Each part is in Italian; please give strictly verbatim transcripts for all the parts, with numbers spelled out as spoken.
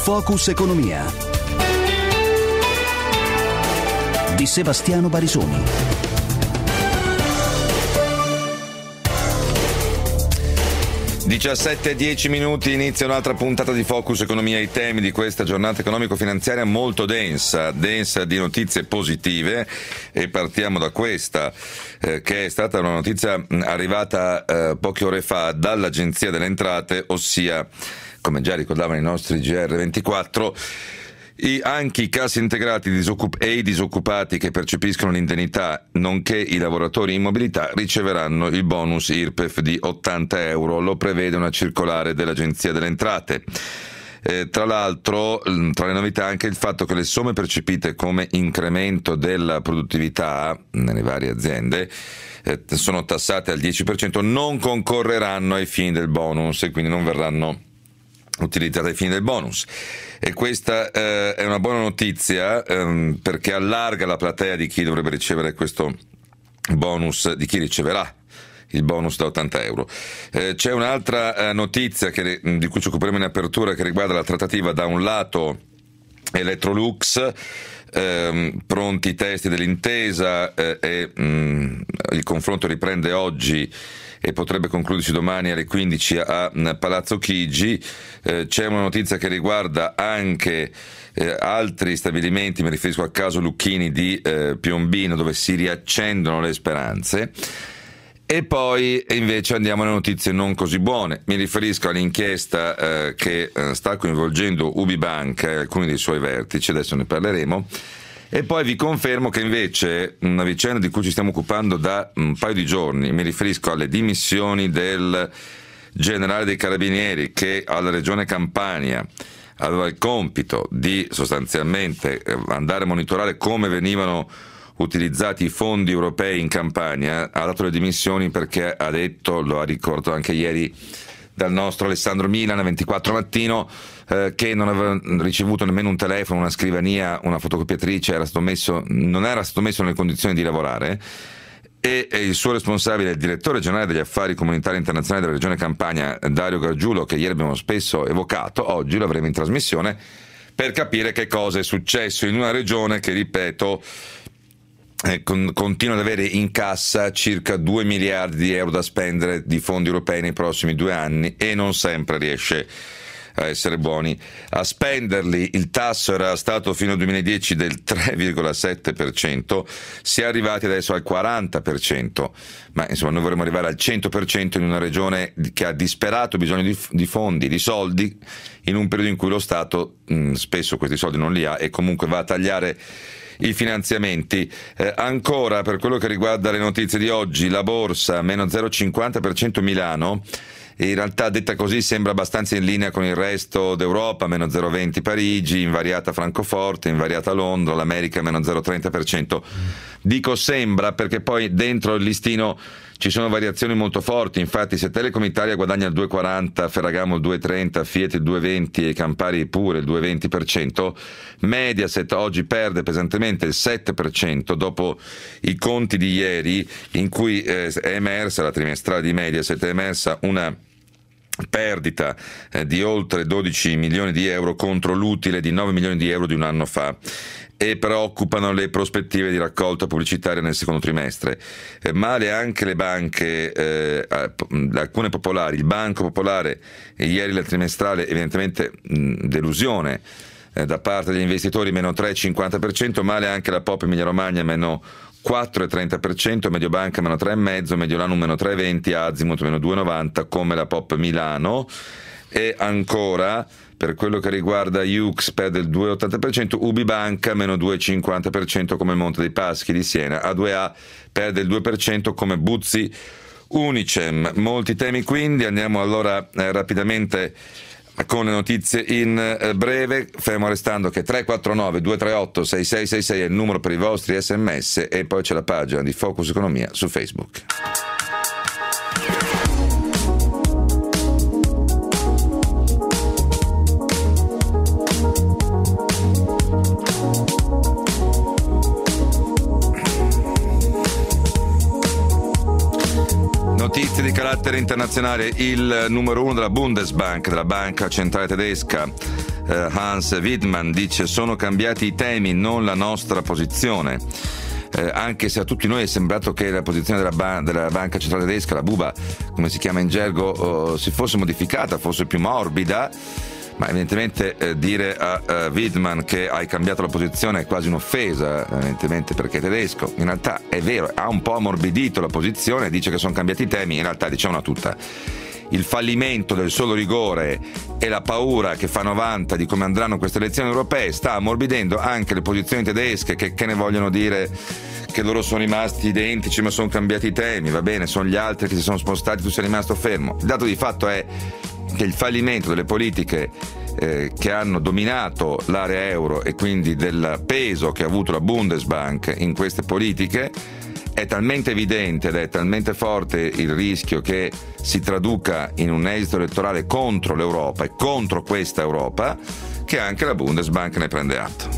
Focus Economia di Sebastiano Barisoni. diciassette e dieci minuti, inizia un'altra puntata di Focus Economia. I temi di questa giornata economico-finanziaria molto densa, densa di notizie positive, e partiamo da questa, eh, che è stata una notizia arrivata eh, poche ore fa dall'Agenzia delle Entrate, ossia, come già ricordavano i nostri G R ventiquattro, I, anche i cassi integrati disoccup- e i disoccupati che percepiscono l'indennità, nonché i lavoratori in mobilità, riceveranno il bonus I R P E F di ottanta euro, lo prevede una circolare dell'Agenzia delle Entrate. Eh, tra l'altro, tra le novità anche il fatto che le somme percepite come incremento della produttività nelle varie aziende eh, sono tassate al dieci per cento, non concorreranno ai fini del bonus e quindi non verranno utilizzate ai fini del bonus. E questa eh, è una buona notizia ehm, perché allarga la platea di chi dovrebbe ricevere questo bonus, di chi riceverà il bonus da ottanta euro. Eh, c'è un'altra eh, notizia che, di cui ci occuperemo in apertura, che riguarda la trattativa da un lato Electrolux, ehm, pronti i testi dell'intesa eh, e mh, il confronto riprende oggi e potrebbe concludersi domani alle quindici a Palazzo Chigi. Eh, c'è una notizia che riguarda anche eh, altri stabilimenti, mi riferisco a Caso Lucchini di eh, Piombino, dove si riaccendono le speranze. E poi invece andiamo alle notizie non così buone. Mi riferisco all'inchiesta eh, che eh, sta coinvolgendo UbiBank e alcuni dei suoi vertici, adesso ne parleremo. E poi vi confermo che invece una vicenda di cui ci stiamo occupando da un paio di giorni, mi riferisco alle dimissioni del generale dei Carabinieri, che alla Regione Campania aveva il compito di sostanzialmente andare a monitorare come venivano utilizzati i fondi europei in Campania. Ha dato le dimissioni perché ha detto, lo ha ricordato anche ieri dal nostro Alessandro Milan a ventiquattro Mattino, eh, che non aveva ricevuto nemmeno un telefono, una scrivania, una fotocopiatrice, era stato messo, non era stato messo nelle condizioni di lavorare, e, e il suo responsabile, il direttore generale degli affari comunitari internazionali della Regione Campania, Dario Gargiulo, che ieri abbiamo spesso evocato, oggi lo avremo in trasmissione per capire che cosa è successo in una regione che, ripeto, Eh, con, continua ad avere in cassa circa due miliardi di euro da spendere di fondi europei nei prossimi due anni e non sempre riesce a essere buoni a spenderli. Il tasso era stato fino al duemiladieci del tre virgola sette per cento, si è arrivati adesso al quaranta per cento, ma insomma noi vorremmo arrivare al cento per cento in una regione che ha disperato bisogno di, di fondi, di soldi, in un periodo in cui lo Stato mh, spesso questi soldi non li ha e comunque va a tagliare i finanziamenti. Eh, ancora per quello che riguarda le notizie di oggi, la borsa meno zero virgola cinquanta per cento Milano, in realtà detta così sembra abbastanza in linea con il resto d'Europa, meno zero virgola venti Parigi, invariata Francoforte, invariata Londra, l'America meno zero virgola trenta per cento. Dico sembra perché poi dentro il listino ci sono variazioni molto forti. Infatti se Telecom Italia guadagna il due virgola quaranta, Ferragamo il due virgola trenta, Fiat il due virgola venti e Campari pure il due virgola venti per cento, Mediaset oggi perde pesantemente il sette per cento dopo i conti di ieri, in cui eh, è emersa, la trimestrale di Mediaset, è emersa una perdita eh, di oltre dodici milioni di euro contro l'utile di nove milioni di euro di un anno fa, e preoccupano le prospettive di raccolta pubblicitaria nel secondo trimestre. Eh, male anche le banche, eh, alcune popolari, il Banco Popolare, e ieri la trimestrale, evidentemente mh, delusione eh, da parte degli investitori, meno tre virgola cinquanta per cento, male anche la Pop Emilia Romagna, meno quattro virgola trenta per cento, Mediobanca meno tre virgola cinque, Mediolanum meno tre virgola venti, Azimut meno due virgola novanta, come la Pop Milano. E ancora per quello che riguarda U X perde il due virgola ottanta per cento, UbiBanca meno due virgola cinquanta per cento come Monte dei Paschi di Siena, A due A perde il due per cento come Buzzi Unicem. Molti temi quindi, andiamo allora eh, rapidamente con le notizie in eh, breve, fermo restando che tre quattro nove due tre otto sei sei sei sei è il numero per i vostri sms, e poi c'è la pagina di Focus Economia su Facebook. Notizie di carattere internazionale. Il numero uno della Bundesbank, della banca centrale tedesca, eh, Hans Wiedmann dice: sono cambiati i temi, non la nostra posizione. Eh, anche se a tutti noi è sembrato che la posizione della, ba- della banca centrale tedesca, la Buba, come si chiama in gergo, oh, si fosse modificata, fosse più morbida, ma evidentemente eh, dire a uh, Wiedmann che hai cambiato la posizione è quasi un'offesa, evidentemente perché è tedesco. In realtà è vero, ha un po' ammorbidito la posizione, dice che sono cambiati i temi, in realtà diciamola tutta. Il fallimento del solo rigore e la paura che fanno vanta di come andranno queste elezioni europee sta ammorbidendo anche le posizioni tedesche, che, che ne vogliono dire che loro sono rimasti identici ma sono cambiati i temi, va bene, sono gli altri che si sono spostati, tu sei rimasto fermo. Il dato di fatto è che il fallimento delle politiche eh, che hanno dominato l'area euro e quindi del peso che ha avuto la Bundesbank in queste politiche è talmente evidente ed è talmente forte il rischio che si traduca in un esito elettorale contro l'Europa e contro questa Europa, che anche la Bundesbank ne prende atto.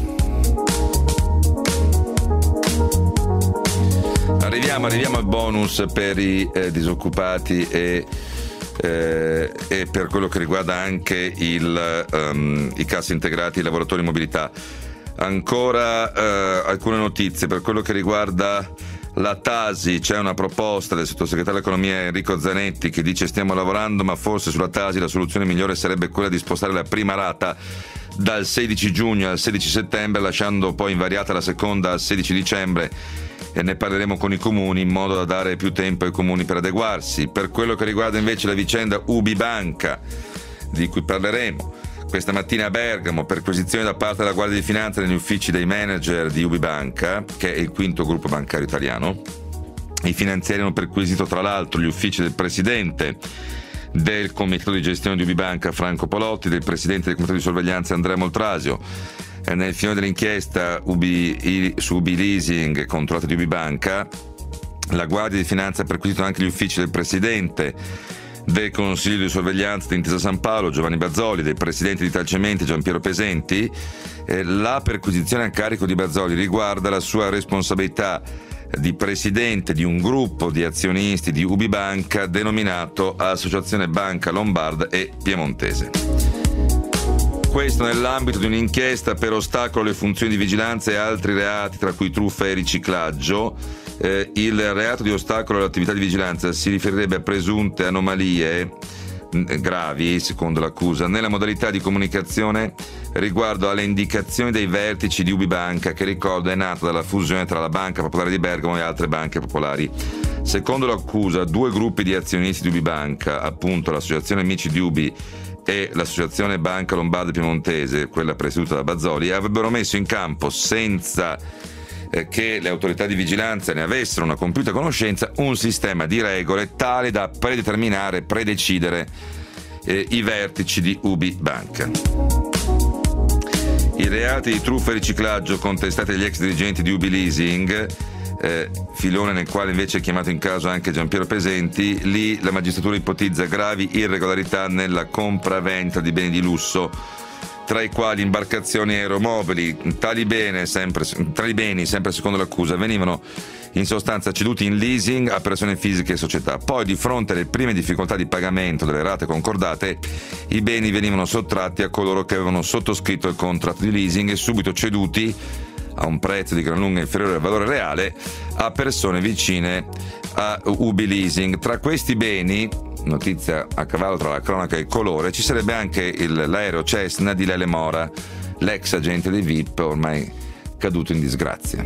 Arriviamo, arriviamo al bonus per i eh, disoccupati e, eh, e per quello che riguarda anche il, um, i cassi integrati, i lavoratori in mobilità. Ancora eh, alcune notizie per quello che riguarda la Tasi. C'è una proposta del sottosegretario all'economia Enrico Zanetti che dice: stiamo lavorando, ma forse sulla Tasi la soluzione migliore sarebbe quella di spostare la prima rata dal sedici giugno al sedici settembre, lasciando poi invariata la seconda al sedici dicembre, e ne parleremo con i comuni in modo da dare più tempo ai comuni per adeguarsi. Per quello che riguarda invece la vicenda Ubibanca, di cui parleremo questa mattina a Bergamo, perquisizione da parte della Guardia di Finanza negli uffici dei manager di Ubibanca, che è il quinto gruppo bancario italiano. I finanzieri hanno perquisito tra l'altro gli uffici del presidente del comitato di gestione di Ubibanca Franco Polotti, del presidente del comitato di sorveglianza Andrea Moltrasio. E nel finale dell'inchiesta Ubi, su Ubi Leasing controllata di Ubibanca, la Guardia di Finanza ha perquisito anche gli uffici del presidente del Consiglio di sorveglianza di Intesa San Paolo Giovanni Bazzoli, del presidente di Italcementi Giampiero Pesenti. Eh, la perquisizione a carico di Bazzoli riguarda la sua responsabilità di presidente di un gruppo di azionisti di Ubibanca denominato Associazione Banca Lombarda e Piemontese. Questo nell'ambito di un'inchiesta per ostacolo alle funzioni di vigilanza e altri reati, tra cui truffa e riciclaggio. Eh, il reato di ostacolo all'attività di vigilanza si riferirebbe a presunte anomalie gravi, secondo l'accusa, nella modalità di comunicazione riguardo alle indicazioni dei vertici di Ubibanca, che ricordo è nata dalla fusione tra la Banca Popolare di Bergamo e altre banche popolari. Secondo l'accusa, due gruppi di azionisti di Ubibanca, appunto l'Associazione Amici di Ubi e l'Associazione Banca Lombarda Piemontese, quella presieduta da Bazzoli, avrebbero messo in campo, senza eh, che le autorità di vigilanza ne avessero una compiuta conoscenza, un sistema di regole tale da predeterminare, predecidere eh, i vertici di Ubibanca. I reati di truffa e riciclaggio contestati agli ex dirigenti di Ubi Leasing, eh, filone nel quale invece è chiamato in caso anche Giampiero Pesenti, lì la magistratura ipotizza gravi irregolarità nella compravendita di beni di lusso, tra i quali imbarcazioni e aeromobili. Tali beni, sempre, tali beni, sempre secondo l'accusa, venivano in sostanza ceduti in leasing a persone fisiche e società. Poi, di fronte alle prime difficoltà di pagamento delle rate concordate, i beni venivano sottratti a coloro che avevano sottoscritto il contratto di leasing e subito ceduti a un prezzo di gran lunga inferiore al valore reale a persone vicine a Ubi Leasing. Tra questi beni, notizia a cavallo tra la cronaca e il colore, ci sarebbe anche il, l'aereo Cessna di Lele Mora, l'ex agente dei V I P ormai caduto in disgrazia.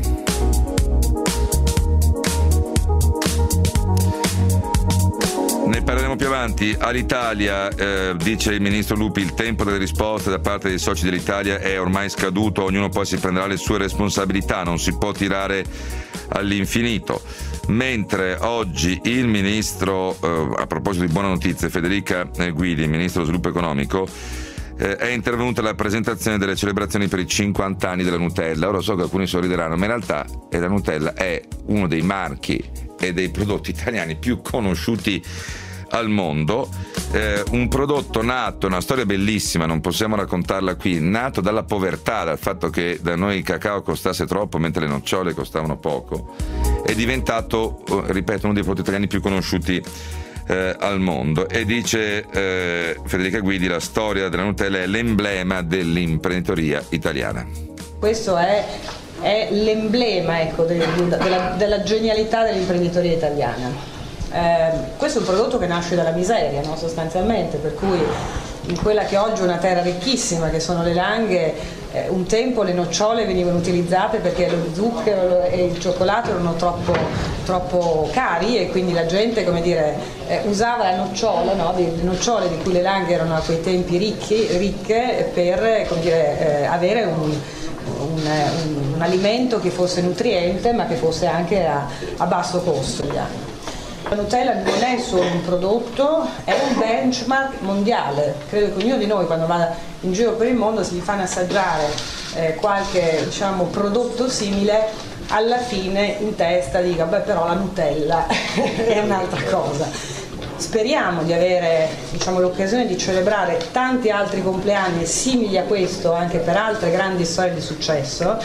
Ne parleremo più avanti. All'Italia, eh, dice il ministro Lupi, il tempo delle risposte da parte dei soci dell'Italia è ormai scaduto, ognuno poi si prenderà le sue responsabilità, non si può tirare all'infinito. Mentre oggi il ministro, eh, a proposito di buone notizie, Federica Guidi, il ministro dello sviluppo economico, eh, è intervenuta alla presentazione delle celebrazioni per i cinquanta anni della Nutella. Ora so che alcuni sorrideranno, ma in realtà la Nutella è uno dei marchi e dei prodotti italiani più conosciuti al mondo, eh, un prodotto nato, una storia bellissima, non possiamo raccontarla qui, nato dalla povertà, dal fatto che da noi il cacao costasse troppo mentre le nocciole costavano poco, è diventato, ripeto, uno dei prodotti italiani più conosciuti eh, al mondo. E dice eh, Federica Guidi: la storia della Nutella è l'emblema dell'imprenditoria italiana. Questo è, è l'emblema, ecco, del, della, della genialità dell'imprenditoria italiana. Eh, questo è un prodotto che nasce dalla miseria, no? Sostanzialmente, per cui in quella che oggi è una terra ricchissima, che sono le Langhe, eh, un tempo le nocciole venivano utilizzate perché lo zucchero e il cioccolato erano troppo, troppo cari, e quindi la gente, come dire, eh, usava la nocciola, no? Le nocciole di cui le Langhe erano a quei tempi ricchi, ricche, per, come dire, eh, avere un, un, un, un alimento che fosse nutriente ma che fosse anche a, a basso costo. La Nutella non è solo un prodotto, è un benchmark mondiale. Credo che ognuno di noi, quando va in giro per il mondo, se gli fanno assaggiare eh, qualche, diciamo, prodotto simile, alla fine in testa dica: beh, però la Nutella è un'altra cosa. Speriamo di avere, diciamo, l'occasione di celebrare tanti altri compleanni simili a questo anche per altre grandi storie di successo.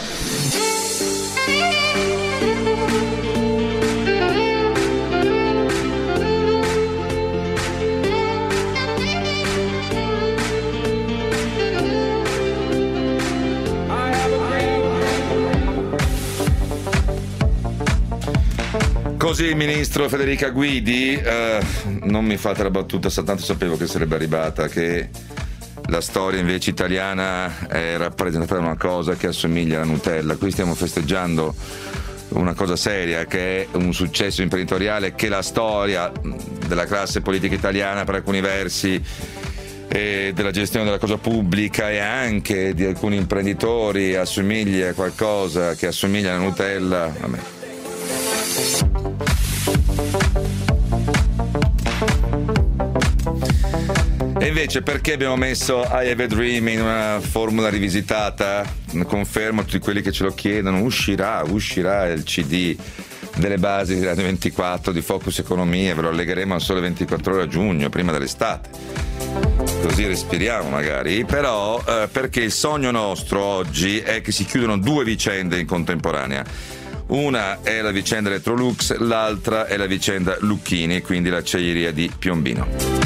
Così il ministro Federica Guidi, eh, non mi fate la battuta, soltanto sapevo che sarebbe arrivata, che la storia invece italiana è rappresentata da una cosa che assomiglia alla Nutella. Qui stiamo festeggiando una cosa seria, che è un successo imprenditoriale, che la storia della classe politica italiana per alcuni versi, e della gestione della cosa pubblica e anche di alcuni imprenditori assomiglia a qualcosa che assomiglia alla Nutella. Vabbè. E invece perché abbiamo messo I Have a Dream in una formula rivisitata? Confermo a tutti quelli che ce lo chiedono: uscirà, uscirà il C D delle basi di Radio ventiquattro di Focus Economia, ve lo allegheremo a Sole ventiquattro Ore a giugno, prima dell'estate, così respiriamo magari. Però eh, perché il sogno nostro oggi è che si chiudano due vicende in contemporanea. Una è la vicenda Electrolux, l'altra è la vicenda Lucchini, quindi l'acciaieria di Piombino.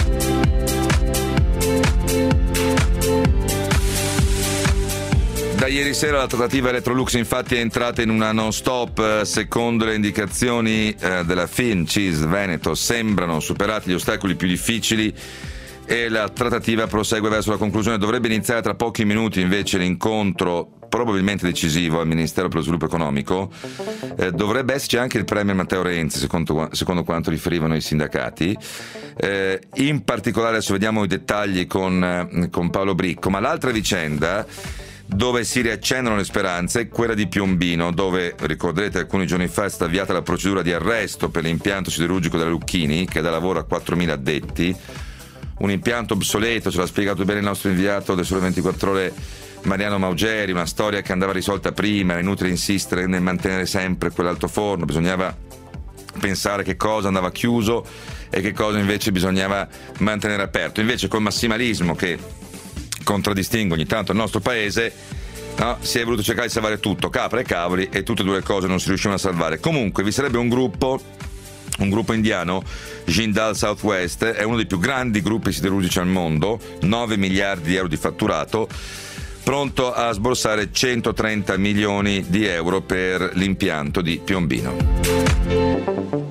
Da ieri sera la trattativa Electrolux infatti è entrata in una non stop. Secondo le indicazioni eh, della Fincis Veneto sembrano superati gli ostacoli più difficili e la trattativa prosegue verso la conclusione. Dovrebbe iniziare tra pochi minuti invece l'incontro probabilmente decisivo al Ministero per lo Sviluppo Economico. Eh, dovrebbe esserci anche il Premier Matteo Renzi, secondo, secondo quanto riferivano i sindacati. Eh, in particolare adesso vediamo i dettagli con, eh, con Paolo Bricco, ma l'altra vicenda dove si riaccendono le speranze è quella di Piombino, dove, ricorderete, alcuni giorni fa è stata avviata la procedura di arresto per l'impianto siderurgico della Lucchini, che dà lavoro a quattromila addetti. Un impianto obsoleto, ce l'ha spiegato bene il nostro inviato del Sole ventiquattro Ore Mariano Maugeri, una storia che andava risolta prima, era inutile insistere nel mantenere sempre quell'altoforno, bisognava pensare che cosa andava chiuso e che cosa invece bisognava mantenere aperto. Invece col massimalismo che contraddistingue ogni tanto il nostro paese, no, si è voluto cercare di salvare tutto, capra e cavoli, e tutte e due le cose non si riuscivano a salvare. Comunque vi sarebbe un gruppo un gruppo indiano, Jindal Southwest, è uno dei più grandi gruppi siderurgici al mondo, nove miliardi di euro di fatturato, pronto a sborsare centotrenta milioni di euro per l'impianto di Piombino.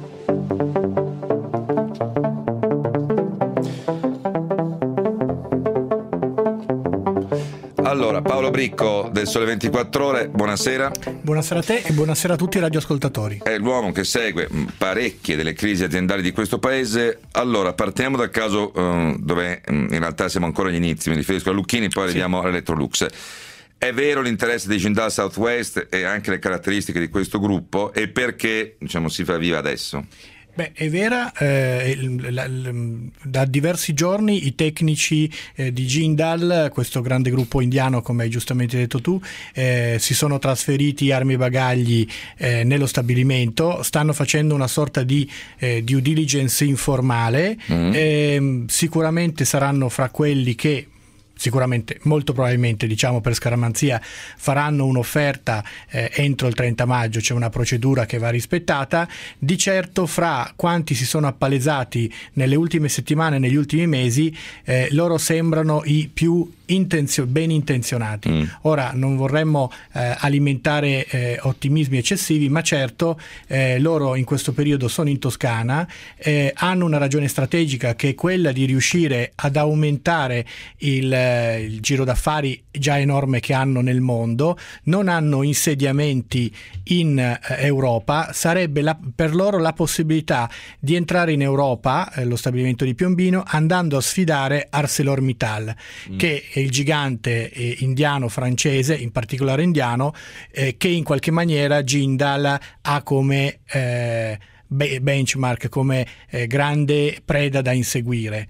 Allora, Paolo Bricco del Sole ventiquattro Ore, buonasera. Buonasera a te e buonasera a tutti i radioascoltatori. È l'uomo che segue parecchie delle crisi aziendali di questo paese. Allora, partiamo dal caso uh, dove um, in realtà siamo ancora agli inizi, mi riferisco a Lucchini, poi arriviamo sì. all'Electrolux. È vero l'interesse di Jindal Southwest e anche le caratteristiche di questo gruppo, e perché, diciamo, si fa viva adesso? Beh, è vera, eh, la, la, da diversi giorni i tecnici eh, di Jindal, questo grande gruppo indiano come hai giustamente detto tu, eh, si sono trasferiti armi e bagagli eh, nello stabilimento, stanno facendo una sorta di eh, due diligence informale, mm. eh, sicuramente saranno fra quelli che sicuramente, molto probabilmente, diciamo per scaramanzia, faranno un'offerta eh, entro il trenta maggio, c'è una procedura che va rispettata. Di certo fra quanti si sono appalesati nelle ultime settimane, negli ultimi mesi, eh, loro sembrano i più intenzio- ben intenzionati. Mm. Ora non vorremmo eh, alimentare eh, ottimismi eccessivi, ma certo eh, loro in questo periodo sono in Toscana, eh, hanno una ragione strategica che è quella di riuscire ad aumentare il il giro d'affari già enorme che hanno nel mondo, non hanno insediamenti in eh, Europa, sarebbe la, per loro la possibilità di entrare in Europa, eh, lo stabilimento di Piombino, andando a sfidare ArcelorMittal, mm. che è il gigante eh, indiano-francese, in particolare indiano, eh, che in qualche maniera Jindal ha come eh, benchmark, come eh, grande preda da inseguire.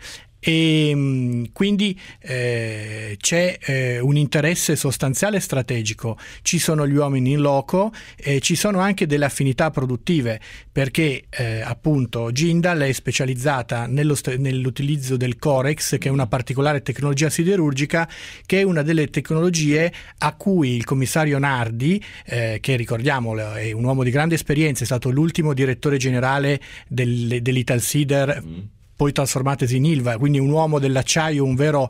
E quindi eh, c'è eh, un interesse sostanziale e strategico, ci sono gli uomini in loco e ci sono anche delle affinità produttive, perché eh, appunto Jindal è specializzata nello st- nell'utilizzo del Corex, che è una particolare tecnologia siderurgica, che è una delle tecnologie a cui il commissario Nardi, eh, che ricordiamolo è un uomo di grande esperienza, è stato l'ultimo direttore generale del, dell'Italsider, mm. poi trasformatesi in Ilva, quindi un uomo dell'acciaio, un vero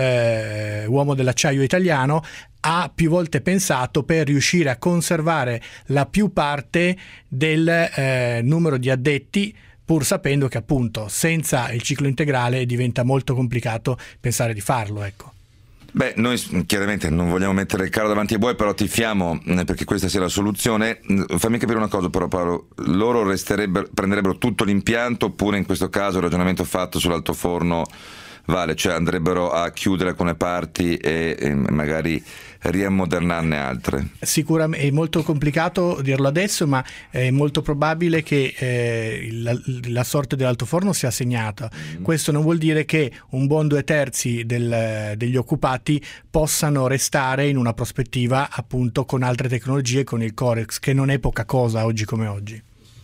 eh, uomo dell'acciaio italiano, ha più volte pensato per riuscire a conservare la più parte del eh, numero di addetti, pur sapendo che appunto senza il ciclo integrale diventa molto complicato pensare di farlo, ecco. Beh, noi chiaramente non vogliamo mettere il carro davanti ai buoi, però tifiamo perché questa sia la soluzione. Fammi capire una cosa però, Paolo, loro resterebbero, prenderebbero tutto l'impianto, oppure in questo caso il ragionamento fatto sull'altoforno vale, cioè andrebbero a chiudere alcune parti e, e magari riammodernarne altre? Sicuramente è molto complicato dirlo adesso, ma è molto probabile che eh, la, la sorte dell'altoforno sia segnata. Mm. Questo non vuol dire che un buon due terzi del, degli occupati possano restare in una prospettiva appunto con altre tecnologie, con il Corex, che non è poca cosa oggi come oggi.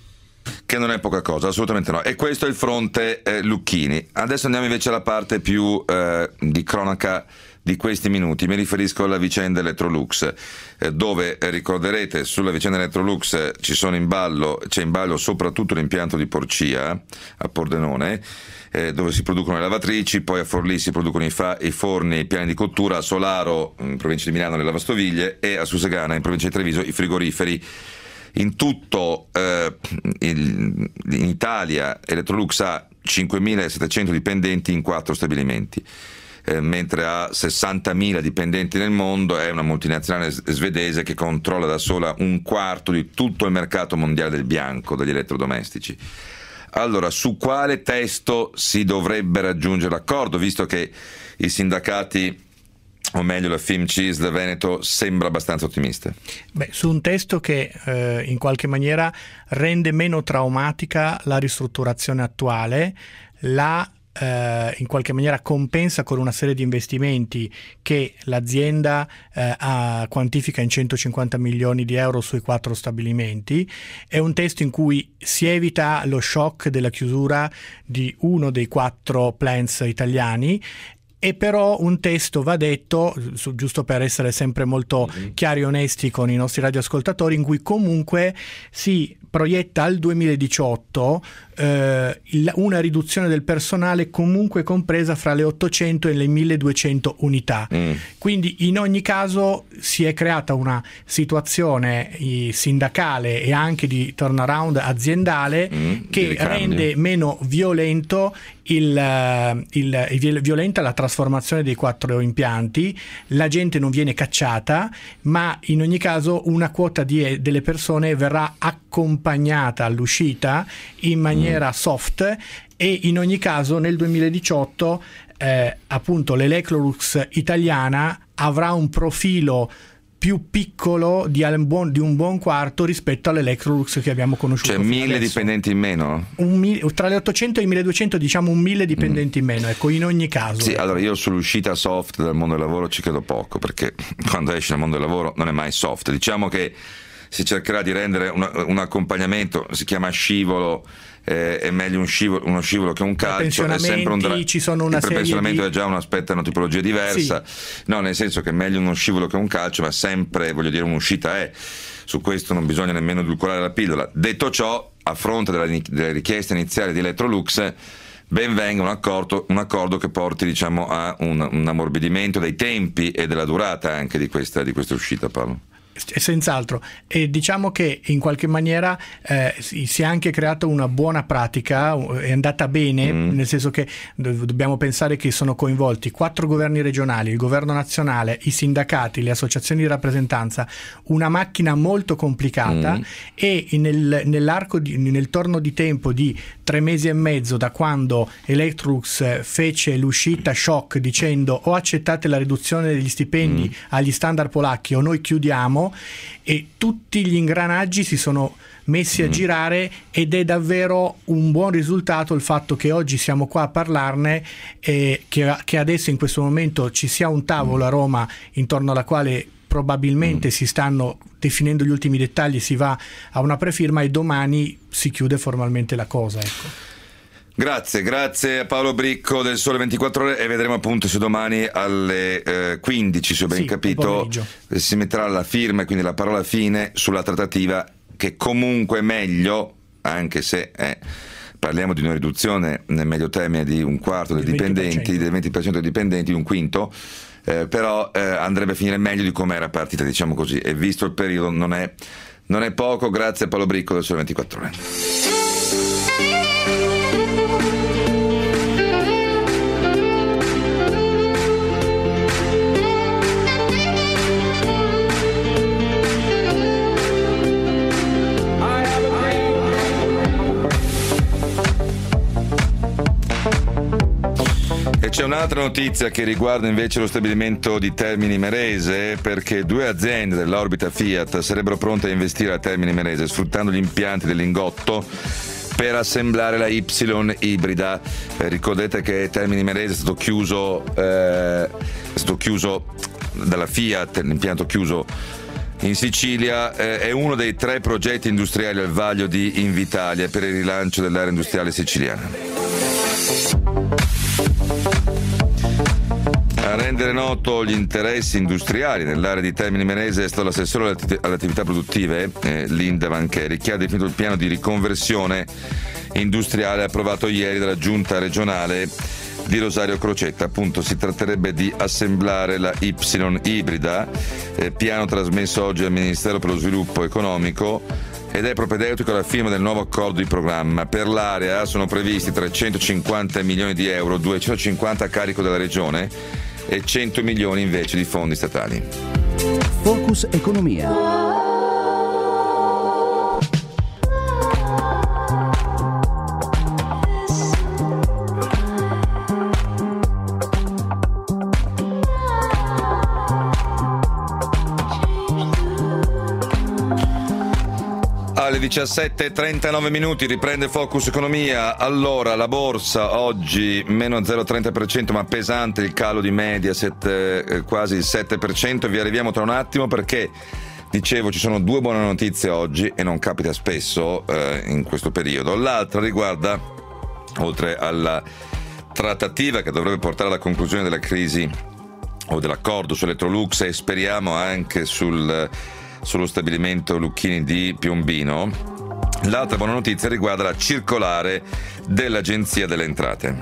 Che non è poca cosa, assolutamente no. E questo è il fronte eh, Lucchini. Adesso andiamo invece alla parte più eh, di cronaca di questi minuti. Mi riferisco alla vicenda Electrolux, eh, dove eh, ricorderete sulla vicenda Electrolux eh, ci sono in ballo, c'è in ballo soprattutto l'impianto di Porcia a Pordenone, eh, dove si producono le lavatrici, poi a Forlì si producono i, fa- i forni, i piani di cottura, a Solaro in provincia di Milano le lavastoviglie e a Susegana in provincia di Treviso i frigoriferi. In tutto eh, il, in Italia Electrolux ha cinquemilasettecento dipendenti in quattro stabilimenti, eh, mentre ha sessantamila dipendenti nel mondo. È una multinazionale svedese che controlla da sola un quarto di tutto il mercato mondiale del bianco, degli elettrodomestici. Allora, su quale testo si dovrebbe raggiungere l'accordo, visto che i sindacati, o meglio la Fimcis Veneto, sembra abbastanza ottimista? Beh, su un testo che eh, in qualche maniera rende meno traumatica la ristrutturazione attuale, la eh, in qualche maniera compensa con una serie di investimenti che l'azienda eh, ha, quantifica in centocinquanta milioni di euro sui quattro stabilimenti. È un testo in cui si evita lo shock della chiusura di uno dei quattro plants italiani. E però un testo, va detto, su, giusto per essere sempre molto mm-hmm. chiari e onesti con i nostri radioascoltatori, in cui comunque si proietta al duemiladiciotto eh, il, una riduzione del personale comunque compresa fra le ottocento e le milleduecento unità. Mm. Quindi in ogni caso si è creata una situazione eh, sindacale e anche di turnaround aziendale mm, che rende meno violento il, il, il violenta la trasformazione dei quattro impianti. La gente non viene cacciata, ma in ogni caso una quota di, delle persone verrà accompagnata all'uscita in maniera mm. soft, e in ogni caso nel duemiladiciotto eh, appunto l'Electrolux italiana avrà un profilo più piccolo di un buon, di un buon quarto rispetto all'Electrolux che abbiamo conosciuto. Cioè mille adesso. Dipendenti in meno? Un, tra le ottocento e i milleduecento diciamo un mille dipendenti mm. in meno, ecco, in ogni caso. Sì, allora io sull'uscita soft dal mondo del lavoro ci credo poco, perché quando esci dal mondo del lavoro non è mai soft. Diciamo che si cercherà di rendere una, un accompagnemento, si chiama scivolo, eh, è meglio un scivolo, uno scivolo che un calcio, è sempre un dra- ci sono una il prepensionamento di... è già un aspetto, una tipologia diversa, sì. No, nel senso che è meglio uno scivolo che un calcio, ma sempre, voglio dire, un'uscita è, su questo non bisogna nemmeno edulcorare la pillola. Detto ciò, a fronte della, delle richieste iniziali di Electrolux, ben venga un accordo, un accordo che porti, diciamo, a un, un ammorbidimento dei tempi e della durata anche di questa, di questa uscita, Paolo. Senz'altro, e diciamo che in qualche maniera eh, si è anche creata una buona pratica, è andata bene, mm. nel senso che dobbiamo pensare che sono coinvolti quattro governi regionali, il governo nazionale, i sindacati, le associazioni di rappresentanza, una macchina molto complicata, mm. e nel, nell'arco di, nel torno di tempo di tre mesi e mezzo da quando Electrolux fece l'uscita shock dicendo o accettate la riduzione degli stipendi mm. agli standard polacchi o noi chiudiamo, e tutti gli ingranaggi si sono messi a girare, ed è davvero un buon risultato il fatto che oggi siamo qua a parlarne e che, che adesso in questo momento ci sia un tavolo a Roma intorno alla quale probabilmente mm. si stanno definendo gli ultimi dettagli, si va a una prefirma e domani si chiude formalmente la cosa, ecco. Grazie, grazie a Paolo Bricco del Sole ventiquattro Ore, e vedremo appunto se domani alle eh, quindici, se ho ben sì, capito, si metterà la firma e quindi la parola fine sulla trattativa, che comunque è meglio, anche se eh, parliamo di una riduzione nel medio termine di un quarto dei dipendenti, del venti per cento dei dipendenti, di un quinto, eh, però eh, andrebbe a finire meglio di come era partita, diciamo così, e visto il periodo non è, non è poco. Grazie a Paolo Bricco del Sole ventiquattro Ore. E c'è un'altra notizia che riguarda invece lo stabilimento di Termini Imerese, perché due aziende dell'orbita Fiat sarebbero pronte a investire a Termini Imerese sfruttando gli impianti del Lingotto per assemblare la Y ibrida. Eh, ricordate che Termini Imerese è stato chiuso, eh, è stato chiuso dalla Fiat, l'impianto chiuso in Sicilia, eh, è uno dei tre progetti industriali al vaglio di Invitalia per il rilancio dell'area industriale siciliana. A rendere noto gli interessi industriali nell'area di Termini Imerese è stato l'assessore alle attività produttive, eh, Linda Vancheri, che ha definito il piano di riconversione industriale approvato ieri dalla giunta regionale di Rosario Crocetta. Appunto, si tratterebbe di assemblare la Y ibrida, eh, piano trasmesso oggi al Ministero per lo Sviluppo Economico, ed è propedeutico alla firma del nuovo accordo di programma. Per l'area sono previsti trecentocinquanta milioni di euro, duecentocinquanta a carico della regione e cento milioni invece di fondi statali. Focus Economia. Alle diciassette e trentanove minuti riprende Focus Economia. Allora, la borsa oggi meno zero virgola trenta per cento, ma pesante il calo di Mediaset, eh, quasi il sette per cento. Vi arriviamo tra un attimo perché, dicevo, ci sono due buone notizie oggi e non capita spesso eh, in questo periodo. L'altra riguarda, oltre alla trattativa che dovrebbe portare alla conclusione della crisi o dell'accordo su Electrolux, e speriamo anche sul sullo stabilimento Lucchini di Piombino, l'altra buona notizia riguarda la circolare dell'Agenzia delle Entrate.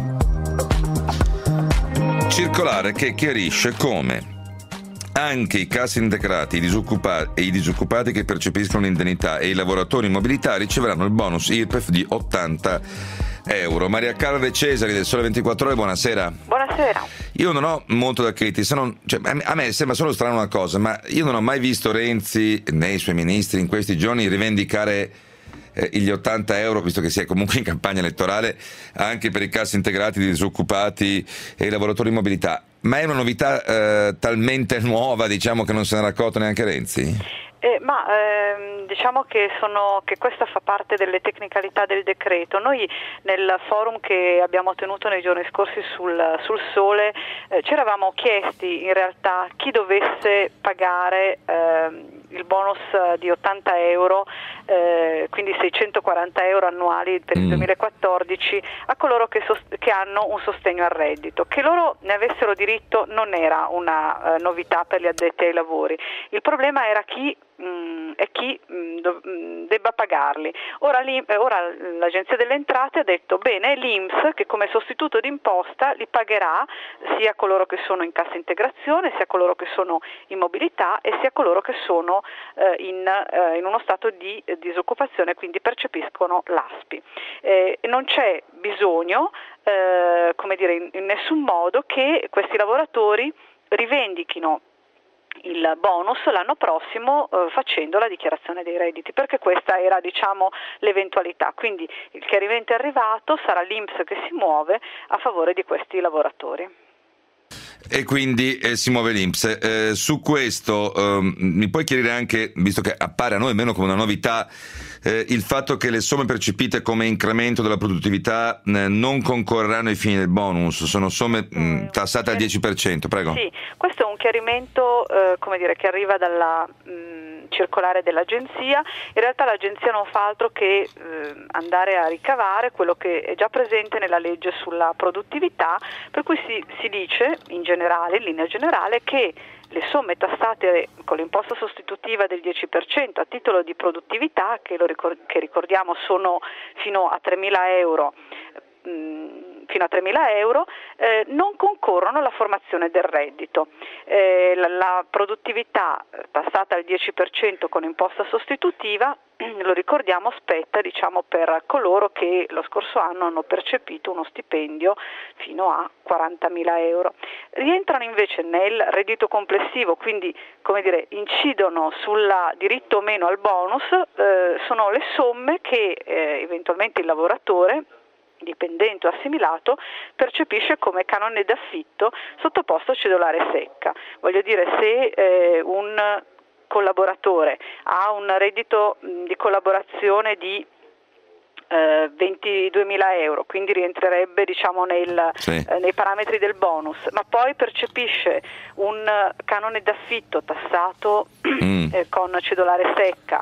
Circolare che chiarisce come anche i cassaintegrati, i disoccupati e i disoccupati che percepiscono l'indennità e i lavoratori in mobilità riceveranno il bonus I R P E F di ottanta euro. Maria Carla De Cesari del Sole ventiquattro Ore, buonasera. Buonasera. Io non ho molto da critici, se non, cioè, a me sembra solo strano una cosa, ma io non ho mai visto Renzi né i suoi ministri in questi giorni rivendicare eh, gli ottanta euro, visto che si è comunque in campagna elettorale, anche per i cassaintegrati, i disoccupati e i lavoratori in mobilità. Ma è una novità eh, talmente nuova, diciamo, che non se ne era accorto neanche Renzi? Eh, ma ehm, diciamo che, sono, che questa fa parte delle tecnicalità del decreto. Noi nel forum che abbiamo tenuto nei giorni scorsi sul, sul Sole eh, ci eravamo chiesti in realtà chi dovesse pagare ehm, il bonus di ottanta euro, eh, quindi seicentoquaranta euro annuali per il mm. duemilaquattordici a coloro che, sost- che hanno un sostegno al reddito. Che loro ne avessero diritto non era una uh, novità per gli addetti ai lavori, il problema era chi mh, e chi mh, do- mh, debba pagarli. Ora, li- ora l'Agenzia delle Entrate ha detto bene, l'I N P S che come sostituto d'imposta li pagherà sia coloro che sono in cassa integrazione, sia coloro che sono in mobilità e sia coloro che sono eh, in, eh, in uno stato di eh, disoccupazione, quindi percepiscono l'A S P I. Eh, non c'è bisogno, eh, come dire, in, in nessun modo che questi lavoratori rivendichino il bonus l'anno prossimo eh, facendo la dichiarazione dei redditi, perché questa era, diciamo, l'eventualità. Quindi il chiarimento è arrivato, sarà l'I N P S che si muove a favore di questi lavoratori. E quindi eh, si muove l'I N P S. Eh, su questo eh, mi puoi chiarire anche, visto che appare a noi almeno come una novità, eh, il fatto che le somme percepite come incremento della produttività eh, non concorreranno ai fini del bonus, sono somme mh, tassate al dieci per cento, prego. Sì, questo è un chiarimento eh, come dire, che arriva dalla mh, circolare dell'agenzia. In realtà l'agenzia non fa altro che eh, andare a ricavare quello che è già presente nella legge sulla produttività, per cui si, si dice in generale, in linea generale, che le somme tassate con l'imposta sostitutiva del dieci per cento a titolo di produttività, che, lo ricor- che ricordiamo sono fino a tremila euro, mh, fino a tremila euro, eh, non concorrono alla formazione del reddito. Eh, la, la produttività tassata al dieci per cento con imposta sostitutiva, lo ricordiamo, spetta, diciamo, per coloro che lo scorso anno hanno percepito uno stipendio fino a quarantamila euro. Rientrano invece nel reddito complessivo, quindi, come dire, incidono sul diritto o meno al bonus, eh, sono le somme che eh, eventualmente il lavoratore, dipendente o assimilato, percepisce come canone d'affitto sottoposto a cedolare secca. Voglio dire, se eh, un collaboratore ha un reddito di collaborazione di eh, ventiduemila euro, quindi rientrerebbe, diciamo, nel, sì. eh, nei parametri del bonus, ma poi percepisce un canone d'affitto tassato mm. eh, con cedolare secca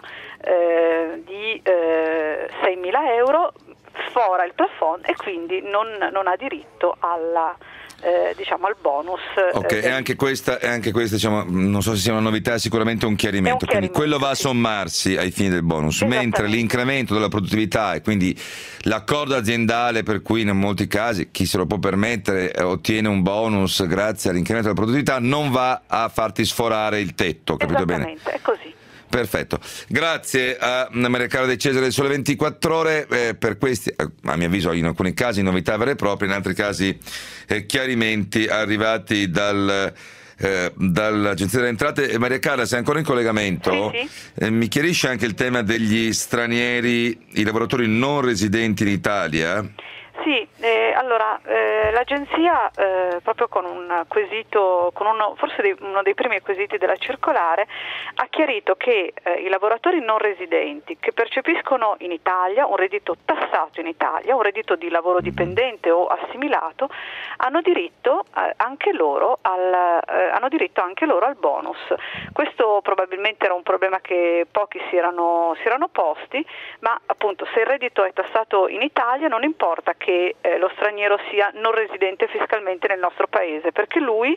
eh, di eh, seimila euro, sfora il plafond e quindi non, non ha diritto alla Eh, diciamo al bonus. Ok, eh, e anche questa, e anche questa diciamo, non so se sia una novità, è sicuramente un chiarimento, un quindi chiarimento, quello va a sì. sommarsi ai fini del bonus, mentre l'incremento della produttività e quindi l'accordo aziendale per cui in molti casi chi se lo può permettere eh, ottiene un bonus grazie all'incremento della produttività non va a farti sforare il tetto, capito bene? Esattamente, è così. Perfetto, grazie a Maria Carla De Cesare del Sole ventiquattro Ore eh, per questi, a mio avviso in alcuni casi novità vere e proprie, in altri casi eh, chiarimenti arrivati dal, eh, dall'Agenzia delle Entrate. E Maria Carla, sei ancora in collegamento? Sì, sì. Eh, mi chiarisce anche il tema degli stranieri, i lavoratori non residenti in Italia? Sì, eh, allora eh, l'agenzia eh, proprio con un quesito, con uno, forse dei, uno dei primi quesiti della circolare, ha chiarito che eh, i lavoratori non residenti che percepiscono in Italia un reddito tassato in Italia, un reddito di lavoro dipendente o assimilato, hanno diritto eh, anche loro al, eh, hanno diritto anche loro al bonus. Questo probabilmente era un problema che pochi si erano, si erano posti, ma appunto se il reddito è tassato in Italia non importa che che eh, lo straniero sia non residente fiscalmente nel nostro paese, perché lui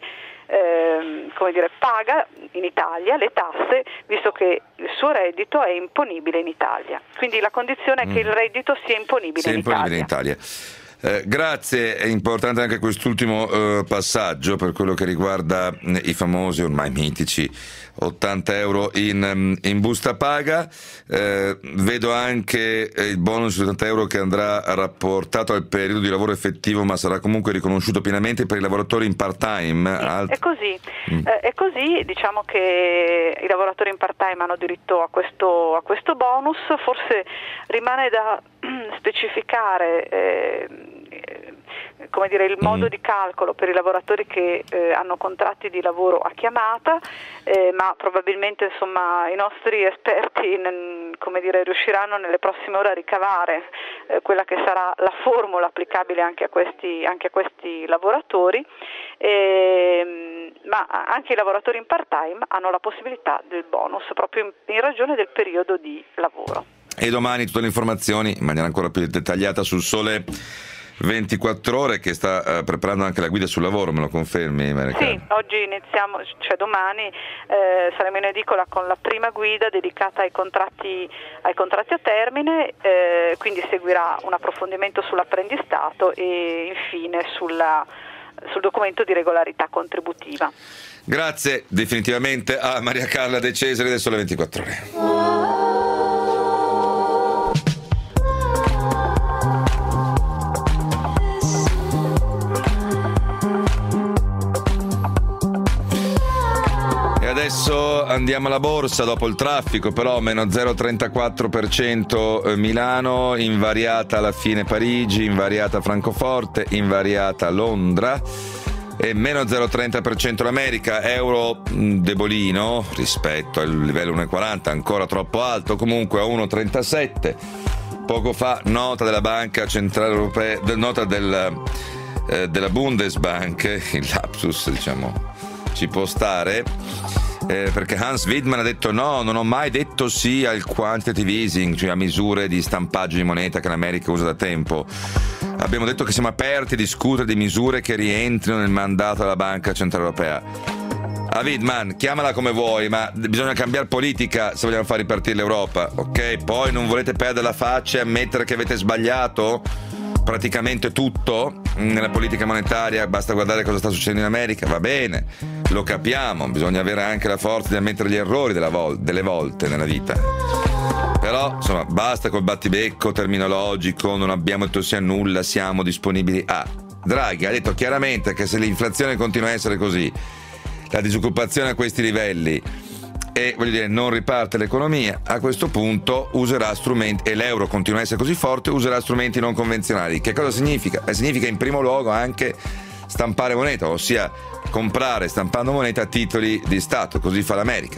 eh, come dire, paga in Italia le tasse, visto che il suo reddito è imponibile in Italia. Quindi la condizione è che il reddito sia imponibile, sia in, imponibile Italia. in Italia. Eh, grazie, è importante anche quest'ultimo eh, passaggio per quello che riguarda eh, i famosi, ormai mitici, ottanta euro in, in busta paga. Eh, vedo anche eh, il bonus di ottanta euro che andrà rapportato al periodo di lavoro effettivo, ma sarà comunque riconosciuto pienamente per i lavoratori in part-time. Sì, Alt- è così, mm. eh, è così, diciamo che i lavoratori in part-time hanno diritto a questo, a questo bonus. Forse rimane da specificare eh, come dire, il modo mm. di calcolo per i lavoratori che eh, hanno contratti di lavoro a chiamata, eh, ma probabilmente insomma i nostri esperti n- come dire, riusciranno nelle prossime ore a ricavare eh, quella che sarà la formula applicabile anche a questi, anche a questi lavoratori, eh, ma anche i lavoratori in part-time hanno la possibilità del bonus proprio in, in ragione del periodo di lavoro. E domani tutte le informazioni in maniera ancora più dettagliata sul Sole ventiquattro Ore, che sta uh, preparando anche la guida sul lavoro, me lo confermi, Maria? Sì, oggi iniziamo, cioè domani eh, saremo in edicola con la prima guida dedicata ai contratti, ai contratti a termine, eh, quindi seguirà un approfondimento sull'apprendistato e infine sulla, sul documento di regolarità contributiva. Grazie definitivamente a Maria Carla De Cesari del Sole ventiquattro Ore. Adesso andiamo alla borsa dopo il traffico, però meno zero virgola trentaquattro per cento Milano, invariata alla fine Parigi, invariata Francoforte, invariata Londra e meno zero virgola trenta per cento l'America, euro debolino rispetto al livello uno virgola quaranta, ancora troppo alto, comunque a uno virgola trentasette. Poco fa nota della Banca Centrale Europea, nota del, eh, della Bundesbank, il lapsus diciamo ci può stare, eh, perché Hans Wiedmann ha detto no, non ho mai detto sì al quantitative easing, cioè a misure di stampaggio di moneta che l'America usa da tempo. Abbiamo detto che siamo aperti a discutere di misure che rientrino nel mandato della Banca Centrale Europea. A Wiedmann, chiamala come vuoi, ma bisogna cambiare politica se vogliamo far ripartire l'Europa, ok? Poi non volete perdere la faccia e ammettere che avete sbagliato praticamente tutto nella politica monetaria, basta guardare cosa sta succedendo in America, va bene, lo capiamo, bisogna avere anche la forza di ammettere gli errori della vol- delle volte nella vita, però insomma basta col battibecco terminologico, non abbiamo detto sì a nulla, siamo disponibili a. Draghi ha detto chiaramente che se l'inflazione continua a essere così, la disoccupazione a questi livelli e voglio dire non riparte l'economia, a questo punto userà strumenti, e l'euro continua a essere così forte, userà strumenti non convenzionali. Che cosa significa? Eh, significa in primo luogo anche stampare moneta, ossia comprare stampando moneta titoli di Stato, così fa l'America.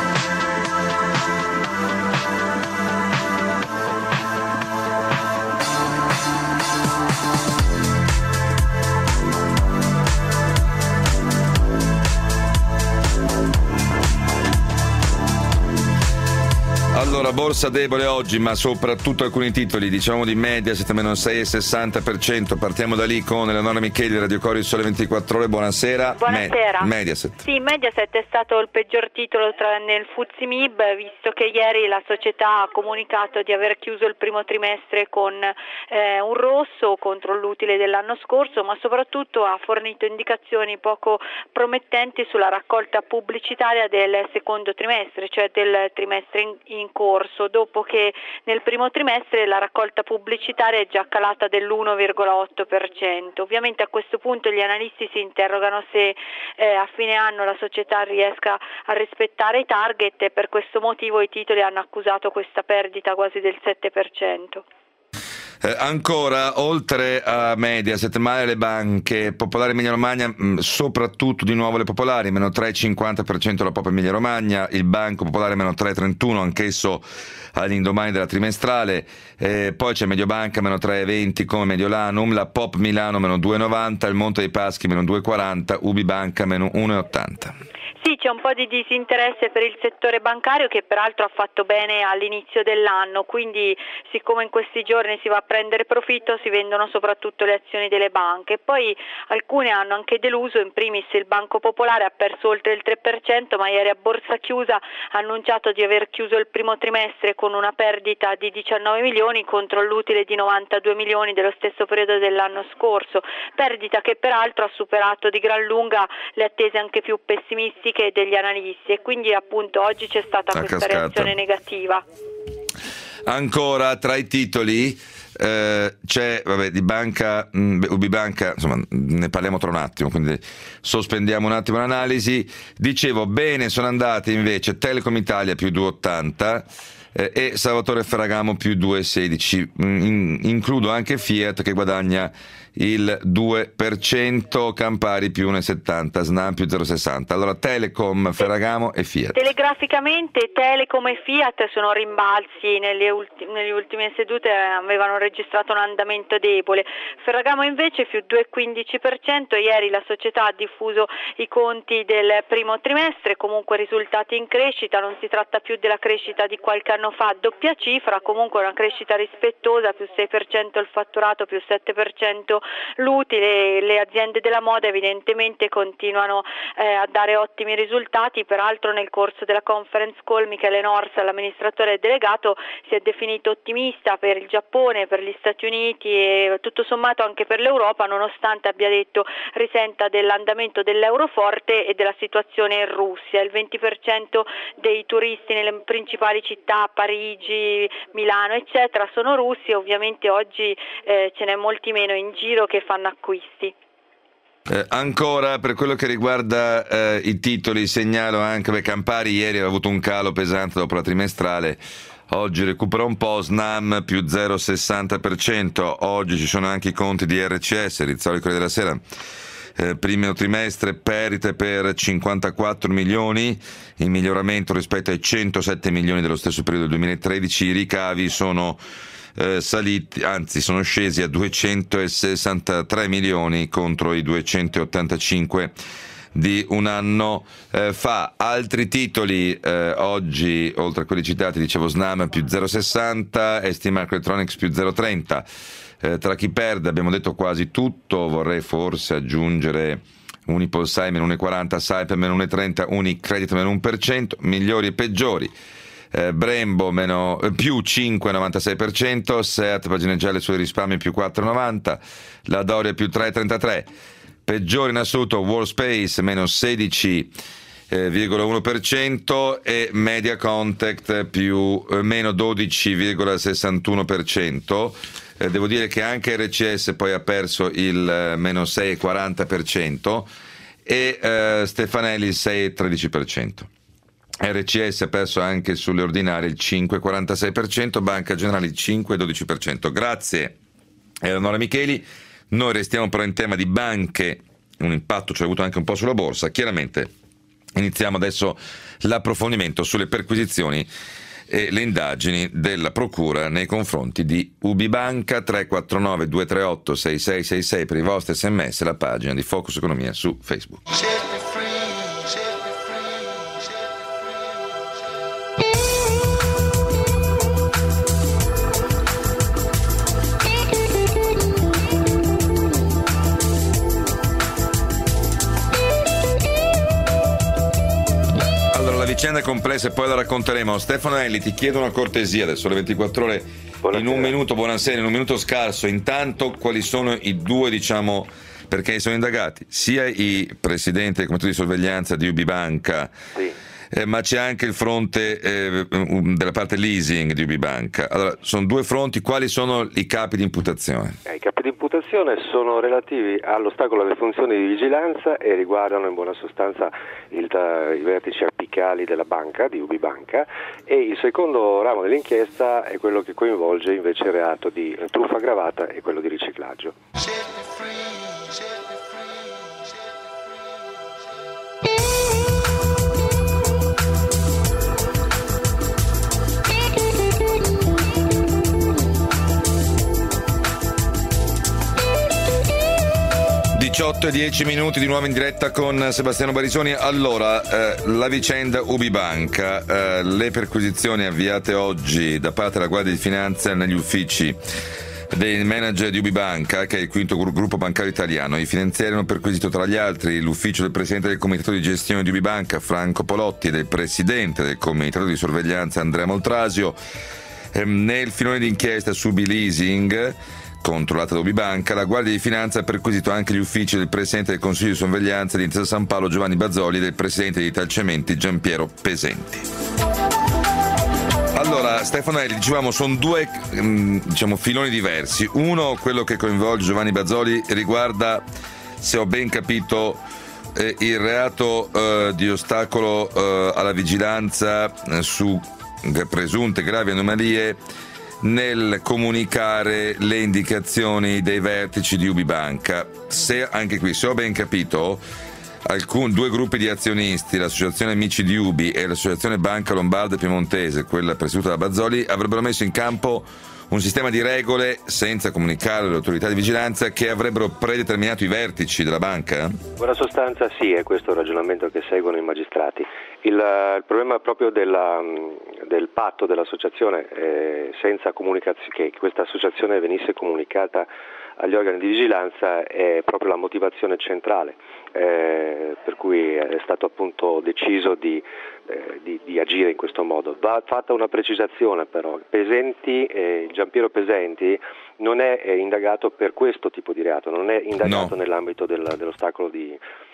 Allora, borsa debole oggi, ma soprattutto alcuni titoli, diciamo di Mediaset meno sei virgola sessanta per cento. Partiamo da lì con Eleonora Micheli, Radio Cori, Sole ventiquattro Ore. Buonasera. Buonasera. Me- Mediaset. Sì, Mediaset è stato il peggior titolo tra, nel F T S E M I B, visto che ieri la società ha comunicato di aver chiuso il primo trimestre con eh, un rosso contro l'utile dell'anno scorso, ma soprattutto ha fornito indicazioni poco promettenti sulla raccolta pubblicitaria del secondo trimestre, cioè del trimestre in, in corso, dopo che nel primo trimestre la raccolta pubblicitaria è già calata dell'uno virgola otto per cento. Ovviamente a questo punto gli analisti si interrogano se eh, a fine anno la società riesca a rispettare i target e per questo motivo i titoli hanno accusato questa perdita quasi del sette per cento. Eh, ancora, oltre a Mediaset, male le banche, Popolare Emilia Romagna, mh, soprattutto di nuovo le Popolari, meno tre virgola cinquanta per cento la Pop Emilia Romagna, il Banco Popolare meno tre virgola trentuno, anch'esso all'indomani della trimestrale, eh, poi c'è Mediobanca meno tre virgola venti come Mediolanum, la Pop Milano meno due virgola novanta, il Monte dei Paschi meno due virgola quaranta, Ubibanca meno uno virgola ottanta. Sì, c'è un po' di disinteresse per il settore bancario che peraltro ha fatto bene all'inizio dell'anno, quindi siccome in questi giorni si va a prendere profitto si vendono soprattutto le azioni delle banche. Poi alcune hanno anche deluso, in primis il Banco Popolare ha perso oltre il tre per cento, ma ieri a borsa chiusa ha annunciato di aver chiuso il primo trimestre con una perdita di diciannove milioni contro l'utile di novantadue milioni dello stesso periodo dell'anno scorso, perdita che peraltro ha superato di gran lunga le attese anche più pessimistiche degli analisti e quindi appunto oggi c'è stata a questa cascata. reazione negativa. Ancora tra i titoli eh, c'è vabbè, di banca mh, Ubibanca, insomma ne parliamo tra un attimo, quindi sospendiamo un attimo l'analisi. Dicevo bene, sono andate invece Telecom Italia più due virgola ottanta, eh, e Salvatore Ferragamo più due virgola sedici. In, includo anche Fiat che guadagna il due per cento, Campari più uno virgola settanta, Snam più zero virgola sessanta. Allora Telecom, Ferragamo e Fiat. Telegraficamente Telecom e Fiat sono rimbalzi, nelle, ulti- nelle ultime sedute avevano registrato un andamento debole. Ferragamo invece più due virgola quindici per cento, ieri la società ha diffuso i conti del primo trimestre, comunque risultati in crescita, non si tratta più della crescita di qualche anno fa, doppia cifra, comunque una crescita rispettosa, più sei per cento il fatturato, più sette per cento l'utile. Le aziende della moda evidentemente continuano eh, a dare ottimi risultati, peraltro nel corso della conference call Michele Norsa, l'amministratore delegato, si è definito ottimista per il Giappone, per gli Stati Uniti e tutto sommato anche per l'Europa, nonostante abbia detto risenta dell'andamento dell'euro forte e della situazione in Russia. Il venti per cento dei turisti nelle principali città, Parigi, Milano eccetera, sono russi e ovviamente oggi eh, ce n'è molti meno in giro che fanno acquisti. Eh, ancora per quello che riguarda eh, i titoli, segnalo anche che Campari ieri aveva avuto un calo pesante dopo la trimestrale, oggi recupera un po', Snam più zero virgola sessanta per cento, oggi ci sono anche i conti di R C S, Rizzoli Corriere della Sera. Eh, primo trimestre perdite per cinquantaquattro milioni, in miglioramento rispetto ai centosette milioni dello stesso periodo del duemilatredici, i ricavi sono eh, saliti, anzi sono scesi a duecentosessantatré milioni contro i duecentottantacinque di un anno eh, fa. Altri titoli eh, oggi, oltre a quelli citati, dicevo Snam più zero virgola sessanta, S T Microelectronics più zero virgola trenta. Eh, tra chi perde abbiamo detto quasi tutto, vorrei forse aggiungere Unipol meno uno virgola quaranta, Saipem meno uno virgola trenta, Unicredit meno uno per cento, migliori e peggiori. Eh, Brembo meno, eh, più cinque virgola novantasei per cento, Seat pagine gialle sui risparmi più quattro virgola novanta, la Doria più tre virgola trentatré, peggiore in assoluto Workspace meno sedici virgola uno per cento e Media Contact più eh, meno dodici virgola sessantuno per cento. Eh, devo dire che anche R C S poi ha perso il eh, meno sei virgola quaranta per cento e eh, Stefanelli il sei virgola tredici per cento. R C S ha perso anche sulle ordinarie il cinque virgola quarantasei per cento, Banca Generali il cinque virgola dodici per cento. Grazie Eleonora Micheli. Noi restiamo però in tema di banche, un impatto ci ha avuto anche un po' sulla borsa. Chiaramente iniziamo adesso l'approfondimento sulle perquisizioni e le indagini della Procura nei confronti di UbiBanca. Tre quattro nove due tre otto sei sei sei sei per i vostri sms, la pagina di Focus Economia su Facebook. Vicende complesse, poi la racconteremo. Stefano Elli, ti chiedo una cortesia adesso, le ventiquattro ore, buonasera. In un minuto, buonasera, in un minuto scarso. Intanto, quali sono i due, diciamo, perché sono indagati sia i presidenti del comitato di sorveglianza di UbiBanca, sì. eh, ma c'è anche il fronte eh, della parte leasing di UbiBanca. Allora, sono due fronti, quali sono i capi di imputazione? Eh, I capi di imputazione sono relativi all'ostacolo alle funzioni di vigilanza e riguardano in buona sostanza il, i vertici apicali della banca, di UbiBanca, e il secondo ramo dell'inchiesta è quello che coinvolge invece il reato di truffa aggravata e quello di riciclaggio. diciotto e dieci minuti di nuovo in diretta con Sebastiano Barisoni. Allora, eh, la vicenda UbiBanca, eh, le perquisizioni avviate oggi da parte della Guardia di Finanza negli uffici dei manager di UbiBanca, che è il quinto gruppo bancario italiano. I finanziari hanno perquisito tra gli altri l'ufficio del presidente del comitato di gestione di UbiBanca, Franco Polotti, e del presidente del comitato di sorveglianza, Andrea Moltrasio. Eh, nel filone d'inchiesta su Ubileasing, controllata da UbiBanca, la Guardia di Finanza ha perquisito anche gli uffici del Presidente del Consiglio di Sorveglianza di Intesa San Paolo, Giovanni Bazzoli, e del Presidente di Italcementi, Giampiero Pesenti. Allora, Stefano Elli, dicevamo, sono due diciamo, filoni diversi. Uno, quello che coinvolge Giovanni Bazzoli, riguarda, se ho ben capito, eh, il reato eh, di ostacolo eh, alla vigilanza eh, su presunte gravi anomalie nel comunicare le indicazioni dei vertici di Ubi Banca. Se anche qui, se ho ben capito, alcun, due gruppi di azionisti, l'Associazione Amici di Ubi e l'Associazione Banca Lombarda Piemontese, quella presieduta da Bazzoli, avrebbero messo in campo un sistema di regole senza comunicare alle autorità di vigilanza che avrebbero predeterminato i vertici della banca? In buona sostanza sì, è questo il ragionamento che seguono i magistrati. Il, il problema proprio della, del patto dell'associazione, eh, senza comunicazione, che questa associazione venisse comunicata agli organi di vigilanza, è proprio la motivazione centrale, eh, per cui è stato appunto deciso di, eh, di, di agire in questo modo. Va fatta una precisazione però: Pesenti, eh, Giampiero Pesenti non è eh, indagato per questo tipo di reato, non è indagato no. nell'ambito del, dell'ostacolo di,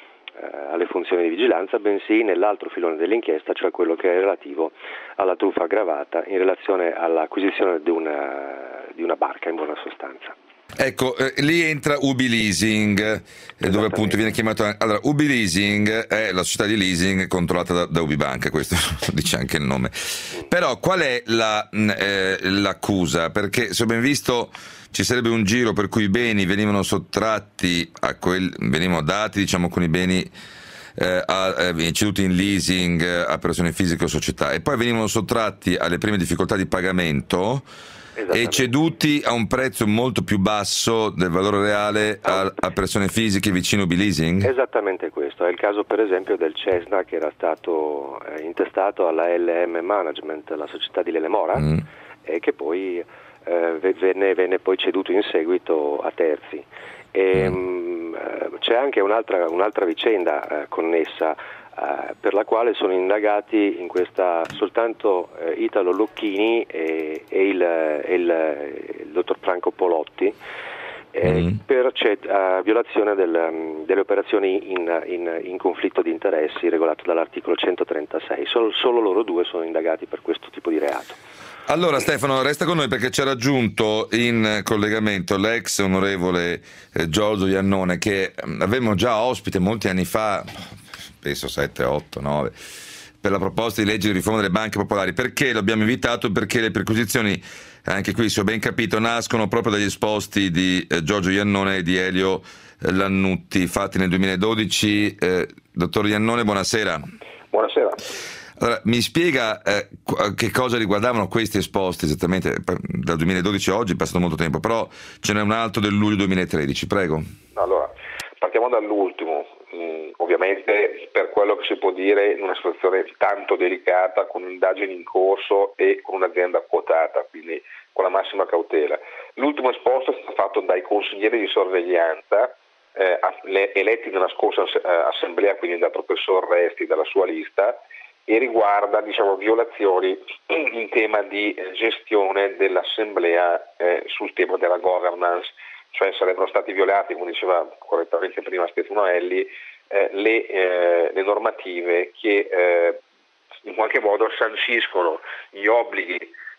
eh, alle funzioni di vigilanza, bensì nell'altro filone dell'inchiesta, cioè quello che è relativo alla truffa aggravata in relazione all'acquisizione di una, di una barca, in buona sostanza. Ecco, eh, lì entra Ubi Leasing, eh, dove appunto viene chiamato. Allora, Ubi Leasing è la società di leasing controllata da, da Ubi Banca, questo dice anche il nome. Però qual è la, eh, l'accusa? Perché se ho ben visto ci sarebbe un giro per cui i beni venivano sottratti a quel, venivano dati, diciamo, con i beni eh, a, eh, ceduti in leasing a persone fisiche o società, e poi venivano sottratti alle prime difficoltà di pagamento e ceduti a un prezzo molto più basso del valore reale a, a persone fisiche vicino a Ubi Leasing? Esattamente questo, è il caso per esempio del Cessna, che era stato eh, intestato alla L M Management, la società di Lele Mora, mm. e che poi eh, venne, venne poi ceduto in seguito a terzi. E, mm. mh, c'è anche un'altra, un'altra vicenda eh, connessa, Uh, per la quale sono indagati in questa soltanto uh, Italo Locchini e, e, il, e il, il dottor Franco Polotti eh, mm. per uh, violazione del, um, delle operazioni in, in, in conflitto di interessi regolato dall'articolo centotrentasei. Sol, solo loro due sono indagati per questo tipo di reato. Allora Stefano, resta con noi perché ci ha raggiunto in collegamento l'ex onorevole eh, Giorgio Iannone, che avevamo già ospite molti anni fa, penso sette, otto, nove, per la proposta di legge di riforma delle banche popolari. Perché lo abbiamo invitato? Perché le perquisizioni, anche qui se ho ben capito, nascono proprio dagli esposti di eh, Giorgio Iannone e di Elio eh, Lannutti fatti nel duemiladodici. Eh, dottor Iannone, buonasera. Buonasera. Allora, mi spiega eh, che cosa riguardavano questi esposti esattamente? Dal duemiladodici a oggi è passato molto tempo, però ce n'è un altro del luglio duemilatredici, prego. Allora, partiamo dall'ultimo. Mm, ovviamente per quello che si può dire in una situazione tanto delicata, con indagini in corso e con un'azienda quotata, quindi con la massima cautela. L'ultimo esposto è stato fatto dai consiglieri di sorveglianza eh, eletti nella scorsa eh, assemblea, quindi dal professor Resti, dalla sua lista, e riguarda, diciamo, violazioni in tema di gestione dell'assemblea eh, sul tema della governance. Cioè sarebbero stati violati, come diceva correttamente prima Stefano Elli, eh, le, eh, le normative che eh, in qualche modo sanciscono gli obblighi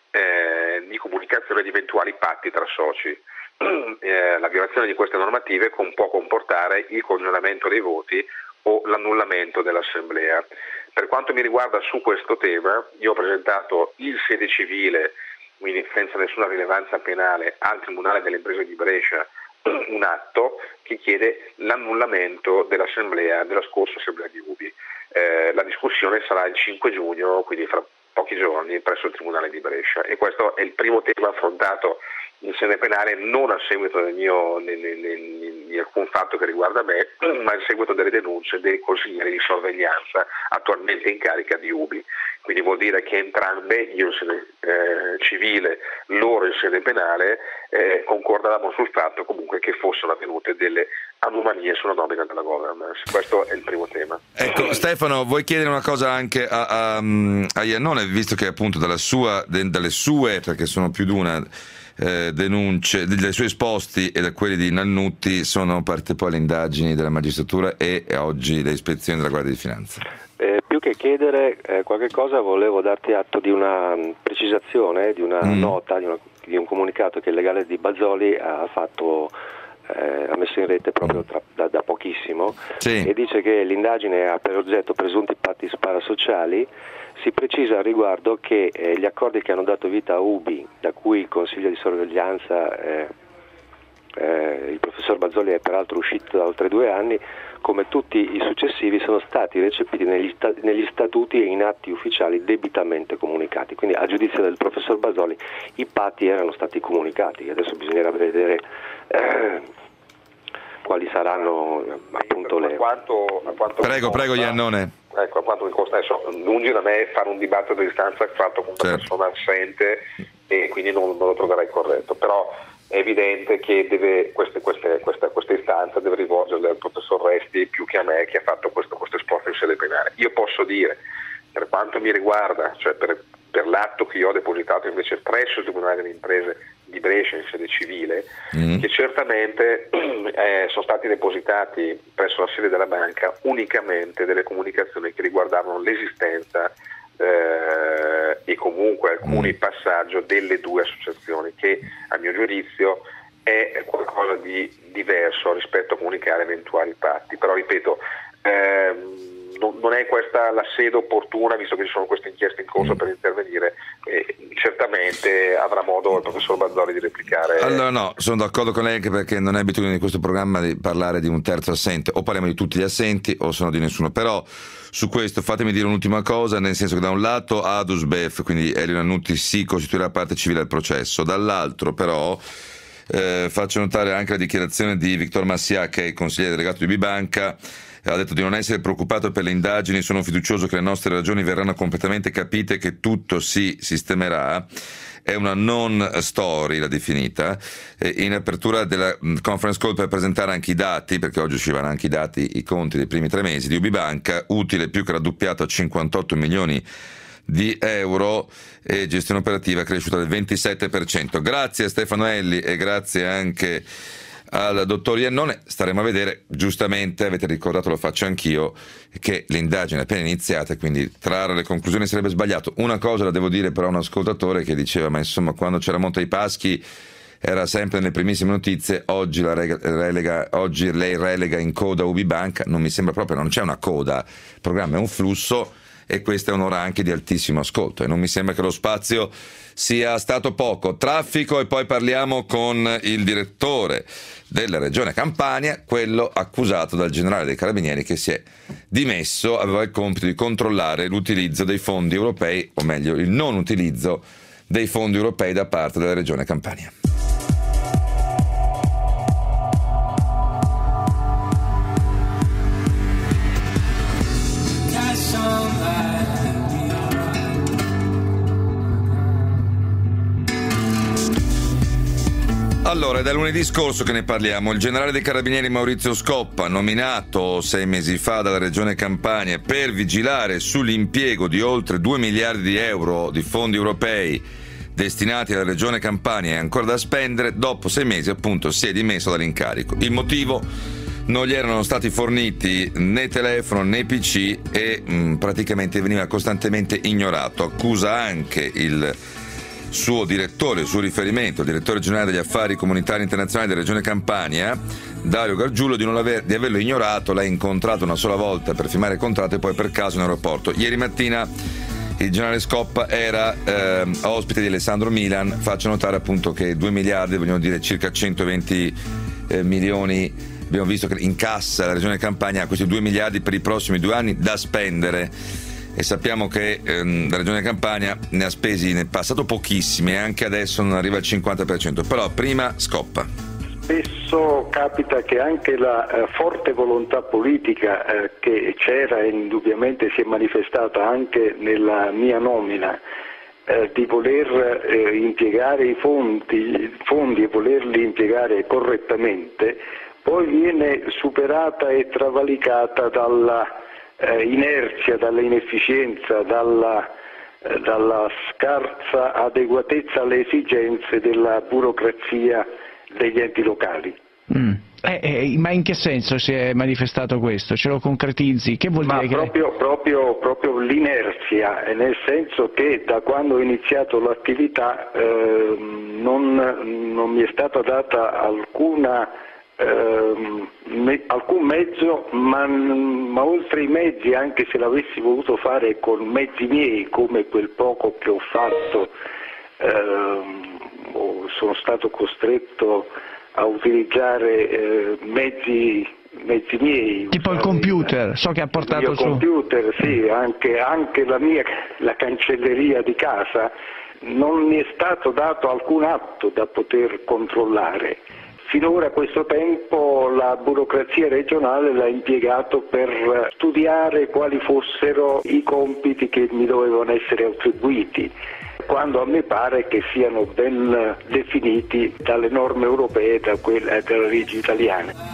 eh, di comunicazione di eventuali patti tra soci. Eh, la violazione di queste normative com- può comportare il congelamento dei voti o l'annullamento dell'assemblea. Per quanto mi riguarda su questo tema, io ho presentato in sede civile, quindi senza nessuna rilevanza penale, al Tribunale delle Imprese di Brescia un atto che chiede l'annullamento dell'assemblea, della scorsa assemblea di Ubi. Eh, la discussione sarà il cinque giugno, quindi fra pochi giorni, presso il Tribunale di Brescia, e questo è il primo tema affrontato in sede penale, non a seguito del mio, né, né, né, di alcun fatto che riguarda me, ma a seguito delle denunce dei consiglieri di sorveglianza attualmente in carica di Ubi. Quindi vuol dire che entrambe, io in sede eh, civile, loro in sede penale, eh, concordavamo sul fatto comunque che fossero avvenute delle anomalie sulla nomina della governance. Questo è il primo tema. Ecco, Stefano, vuoi chiedere una cosa anche a, a, a Iannone, visto che appunto dalla sua, de, dalle sue, perché sono più di una, eh, denunce, dai suoi esposti e da quelli di Lannutti sono parte poi le indagini della magistratura e, e oggi le ispezioni della Guardia di Finanza? Eh, più che chiedere eh, qualche cosa, volevo darti atto di una precisazione, di una mm. nota, di, una, di un comunicato che il legale di Bazzoli ha fatto eh, ha messo in rete proprio tra, da, da pochissimo, sì. E dice che l'indagine ha per oggetto presunti patti parasociali. Si precisa al riguardo che eh, gli accordi che hanno dato vita a U B I, da cui il Consiglio di sorveglianza, eh, eh, il professor Bazoli è peraltro uscito da oltre due anni, come tutti i successivi sono stati recepiti negli, sta- negli statuti e in atti ufficiali debitamente comunicati. Quindi a giudizio del professor Bazoli i patti erano stati comunicati, adesso bisognerà vedere eh, quali saranno appunto le... A quanto, a quanto prego, costa, prego Iannone. Ecco, a quanto mi costa adesso, lungi da me fare un dibattito a distanza fatto con una Certo. persona assente e quindi non, non lo troverei corretto, però è evidente che deve, queste, queste, questa, questa istanza deve rivolgerle al professor Resti più che a me che ha fatto questo, questo sforzo in sede penale. Io posso dire, per quanto mi riguarda, cioè per, per l'atto che io ho depositato invece presso il Tribunale delle Imprese di Brescia in sede civile, mm. che certamente eh, sono stati depositati presso la sede della banca unicamente delle comunicazioni che riguardavano l'esistenza eh, e comunque alcuni mm. passaggi delle due associazioni, che a mio giudizio è qualcosa di diverso rispetto a comunicare eventuali patti. Però ripeto, ehm, non è questa la sede opportuna, visto che ci sono queste inchieste in corso, mm. per intervenire. Eh, certamente avrà modo il professor Bazoli di replicare. Allora no, sono d'accordo con lei, anche perché non è abitudine di questo programma di parlare di un terzo assente, o parliamo di tutti gli assenti o se no di nessuno. Però su questo fatemi dire un'ultima cosa, nel senso che da un lato Adusbef, quindi Elio Lannutti, si costituirà parte civile del processo, dall'altro però eh, faccio notare anche la dichiarazione di Victor Massia, che è il consigliere delegato di U B I Banca. Ha detto di non essere preoccupato per le indagini, sono fiducioso che le nostre ragioni verranno completamente capite, che tutto si sistemerà. È una non story, l'ha definita. In apertura della conference call per presentare anche i dati, perché oggi uscivano anche i dati, i conti dei primi tre mesi di U B I Banca, utile più che raddoppiato a cinquantotto milioni di euro e gestione operativa cresciuta del ventisette per cento. Grazie a Stefano Elli e grazie anche al dottor Iannone. Staremo a vedere, giustamente avete ricordato, lo faccio anch'io, che l'indagine è appena iniziata, quindi trarre le conclusioni sarebbe sbagliato. Una cosa la devo dire però a un ascoltatore che diceva, ma insomma quando c'era Monte dei Paschi era sempre nelle primissime notizie, oggi, la rega, relega, oggi lei relega in coda U B I Banca, non mi sembra proprio, non c'è una coda, il programma è un flusso e questa è un'ora anche di altissimo ascolto e non mi sembra che lo spazio sia stato poco. Traffico e poi parliamo con il direttore della Regione Campania, quello accusato dal generale dei Carabinieri che si è dimesso, aveva il compito di controllare l'utilizzo dei fondi europei, o meglio il non utilizzo dei fondi europei da parte della Regione Campania. Allora, è da lunedì scorso che ne parliamo. Il generale dei Carabinieri Maurizio Scoppa, nominato sei mesi fa dalla Regione Campania per vigilare sull'impiego di oltre due miliardi di euro di fondi europei destinati alla Regione Campania e ancora da spendere, dopo sei mesi appunto si è dimesso dall'incarico. Il motivo? Non gli erano stati forniti né telefono né P C e mh, praticamente veniva costantemente ignorato. Accusa anche il suo direttore, il suo riferimento, il direttore generale degli affari comunitari internazionali della Regione Campania, Dario Gargiulo, di, non aver, di averlo ignorato. L'ha incontrato una sola volta per firmare il contratto e poi per caso in aeroporto. Ieri mattina il generale Scoppa era eh, ospite di Alessandro Milan. Faccio notare appunto che due miliardi vogliono dire circa centoventi eh, milioni. Abbiamo visto che in cassa la Regione Campania ha questi due miliardi per i prossimi due anni da spendere. E sappiamo che ehm, la Regione Campania ne ha spesi nel passato pochissimi e anche adesso non arriva al cinquanta per cento. Però prima Scoppa. Spesso capita che anche la eh, forte volontà politica eh, che c'era e indubbiamente si è manifestata anche nella mia nomina eh, di voler eh, impiegare i fondi, fondi e volerli impiegare correttamente, poi viene superata e travalicata dalla Eh, inerzia, dalla inefficienza, dalla, eh, dalla scarsa adeguatezza alle esigenze della burocrazia degli enti locali. Mm. Eh, eh, ma in che senso si è manifestato questo? Ce lo concretizzi? Che vuol ma dire proprio, che... proprio, proprio l'inerzia, nel senso che da quando ho iniziato l'attività eh, non, non mi è stata data alcuna ehm, me, alcun mezzo, ma, ma oltre i mezzi, anche se l'avessi voluto fare con mezzi miei, come quel poco che ho fatto, ehm, sono stato costretto a utilizzare eh, mezzi mezzi miei, tipo il computer, so che ha portato il mio su computer, sì, anche, anche la mia la cancelleria di casa, non mi è stato dato alcun atto da poter controllare. Finora questo tempo la burocrazia regionale l'ha impiegato per studiare quali fossero i compiti che mi dovevano essere attribuiti, quando a me pare che siano ben definiti dalle norme europee e da quella, dalle leggi italiane.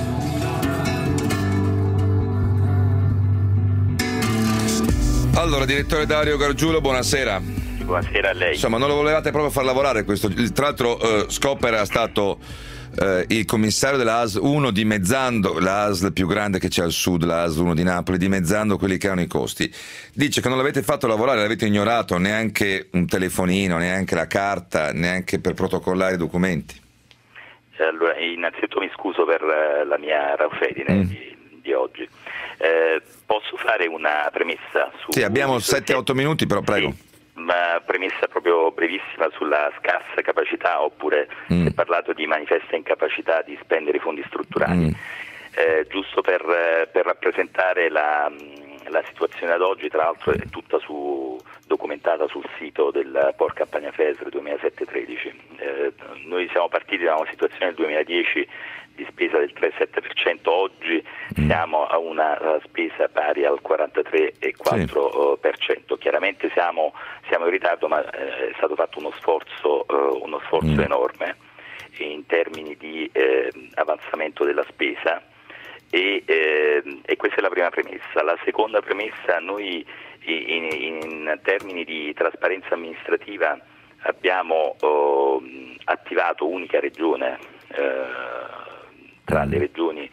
Allora, direttore Dario Gargiulo, buonasera. Buonasera a lei. Insomma, non lo volevate proprio far lavorare questo. Tra l'altro, eh, Scopper era stato eh, il commissario della A S L uno, dimezzando la A S L più grande che c'è al sud, la A S L uno di Napoli, dimezzando quelli che erano i costi. Dice che non l'avete fatto lavorare, l'avete ignorato, neanche un telefonino, neanche la carta, neanche per protocollare i documenti. Allora, innanzitutto mi scuso per la mia raufedine mm. di, di oggi. Eh, posso fare una premessa? Su, sì, abbiamo sette otto minuti, però prego. Sì, ma premessa proprio brevissima sulla scarsa capacità, oppure mm. si è parlato di manifesta incapacità di spendere i fondi strutturali. Mm. Eh, giusto per, per rappresentare la, la situazione ad oggi, tra l'altro è tutta su, documentata sul sito del Port Campania Fesre duemilasette tredici. Eh, noi siamo partiti da una situazione del duemiladieci di spesa del tre virgola sette per cento, oggi mm. siamo a una spesa pari al quarantatré virgola quattro per cento. Sì. Chiaramente siamo, siamo in ritardo, ma eh, è stato fatto uno sforzo, eh, uno sforzo mm. enorme in termini di eh, avanzamento della spesa e, eh, e questa è la prima premessa. La seconda premessa, noi in, in termini di trasparenza amministrativa abbiamo eh, attivato unica regione eh, tra le regioni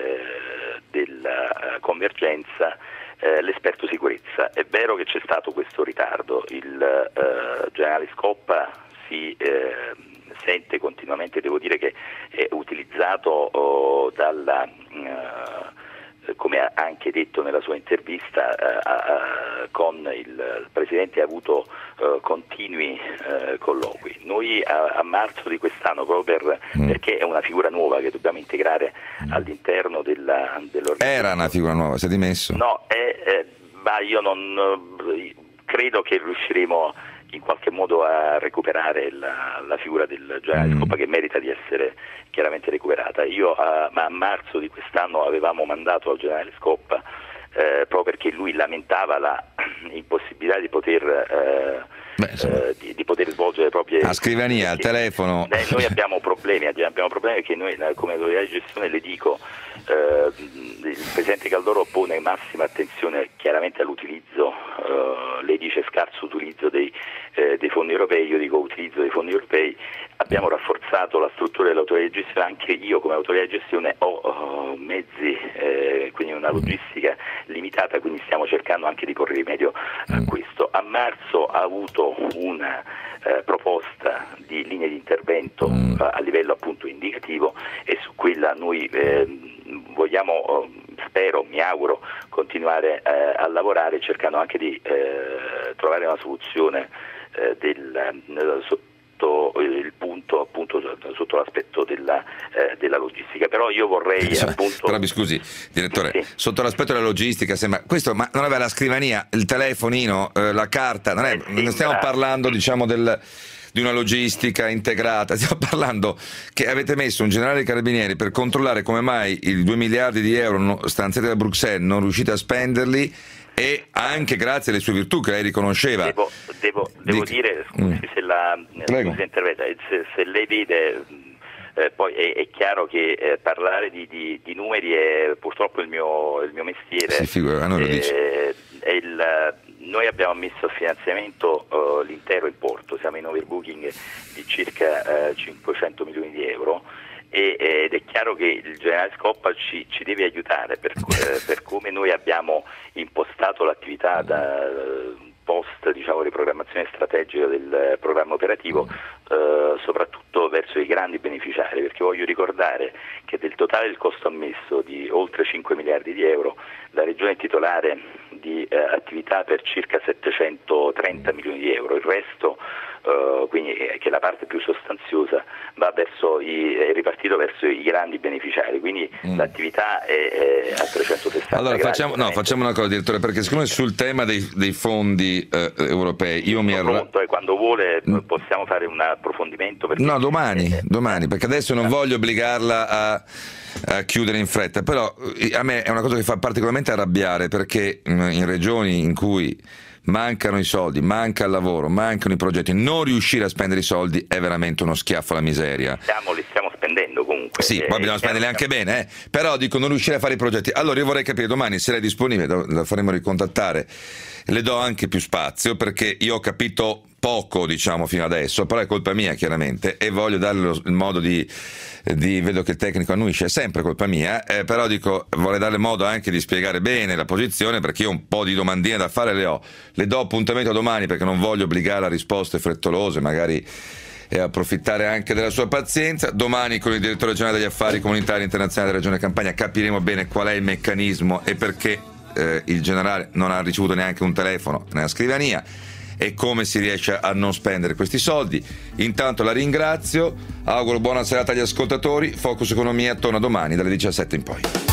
eh, della convergenza eh, l'esperto sicurezza. È vero che c'è stato questo ritardo, il eh, generale Scoppa si eh, sente continuamente, devo dire che è utilizzato oh, dalla eh, come ha anche detto nella sua intervista eh, eh, con il, il Presidente, ha avuto eh, continui eh, colloqui. Noi a, a marzo di quest'anno, proprio per, mm. perché è una figura nuova che dobbiamo integrare mm. all'interno della, dell'organizzazione. Era una figura nuova, si è dimesso? No, è, è, ma io non credo che riusciremo in qualche modo a recuperare la, la figura del generale Scoppa, che merita di essere chiaramente recuperata. Io a, ma a marzo di quest'anno avevamo mandato al generale Scoppa eh, proprio perché lui lamentava la impossibilità di poter eh, Beh, eh, di, di poter svolgere le proprie a scrivania, al telefono. Eh, noi abbiamo problemi, abbiamo problemi perché noi come autorità di gestione, le dico, eh, il Presidente Caldoro pone massima attenzione chiaramente all'utilizzo, eh, lei dice scarso utilizzo dei, eh, dei fondi europei, io dico utilizzo dei fondi europei. Abbiamo rafforzato la struttura dell'autorità di gestione, anche io come autorità di gestione ho oh, mezzi, eh, quindi una logistica limitata, quindi stiamo cercando anche di porre rimedio a questo. A marzo ha avuto una eh, proposta di linee di intervento mm. a, a livello appunto indicativo, e su quella noi eh, vogliamo, spero, mi auguro, continuare eh, a lavorare, cercando anche di eh, trovare una soluzione eh, del, del sotto il punto appunto sotto l'aspetto della, eh, della logistica. Però io vorrei eh, appunto però mi scusi direttore, sì. Sotto l'aspetto della logistica sembra questo, ma non aveva la scrivania, il telefonino, eh, la carta, non, è, eh, non stiamo parlando diciamo del di una logistica integrata, stiamo parlando che avete messo un generale dei carabinieri per controllare come mai i due miliardi di euro stanziati da Bruxelles non riuscite a spenderli, e anche grazie alle sue virtù che lei riconosceva. Devo, devo, devo Dic- dire, scusi mm. se la se, se, se lei vede, eh, poi è, è chiaro che eh, parlare di, di, di numeri è purtroppo il mio, il mio mestiere. Si figura, non lo eh, dice. È il, noi abbiamo messo a finanziamento uh, l'intero importo, siamo in overbooking di circa uh, cinquecento milioni di euro. E, ed è chiaro che il generale Scoppa ci, ci deve aiutare per, eh, per come noi abbiamo impostato l'attività da post diciamo riprogrammazione strategica del programma operativo, eh, soprattutto verso i grandi beneficiari, perché voglio ricordare che del totale del costo ammesso di oltre cinque miliardi di euro, la Regione è titolare di eh, attività per circa settecentotrenta milioni di euro, il resto Uh, quindi eh, che è la parte più sostanziosa va verso i, è ripartito verso i grandi beneficiari, quindi mm. l'attività è, è a trecentosessanta allora gradi. facciamo, no, facciamo una cosa, direttore, perché siccome sul tema dei, dei fondi eh, europei io, io mi arra... pronto, e quando vuole mm. possiamo fare un approfondimento perché... no domani, domani perché adesso non voglio obbligarla a a chiudere in fretta, però a me è una cosa che fa particolarmente arrabbiare, perché in regioni in cui mancano i soldi, manca il lavoro, mancano i progetti, non riuscire a spendere i soldi è veramente uno schiaffo alla miseria. Stiamo, li stiamo spendendo comunque. Sì, poi bisogna spenderli anche bene, eh? Però dico, non riuscire a fare i progetti. Allora io vorrei capire domani se lei è disponibile, la faremo ricontattare, le do anche più spazio, perché io ho capito poco, diciamo, fino adesso, però è colpa mia chiaramente, e voglio darle lo, il modo di, di vedo che il tecnico annuisce, è sempre colpa mia, eh, però dico, vorrei darle modo anche di spiegare bene la posizione, perché io un po' di domandine da fare le ho, le do appuntamento domani perché non voglio obbligare a risposte frettolose, magari, e approfittare anche della sua pazienza. Domani con il direttore generale degli affari comunitari internazionali della Regione Campania capiremo bene qual è il meccanismo e perché eh, il generale non ha ricevuto neanche un telefono nella scrivania e come si riesce a non spendere questi soldi. Intanto la ringrazio, auguro buona serata agli ascoltatori. Focus Economia torna domani dalle diciassette in poi.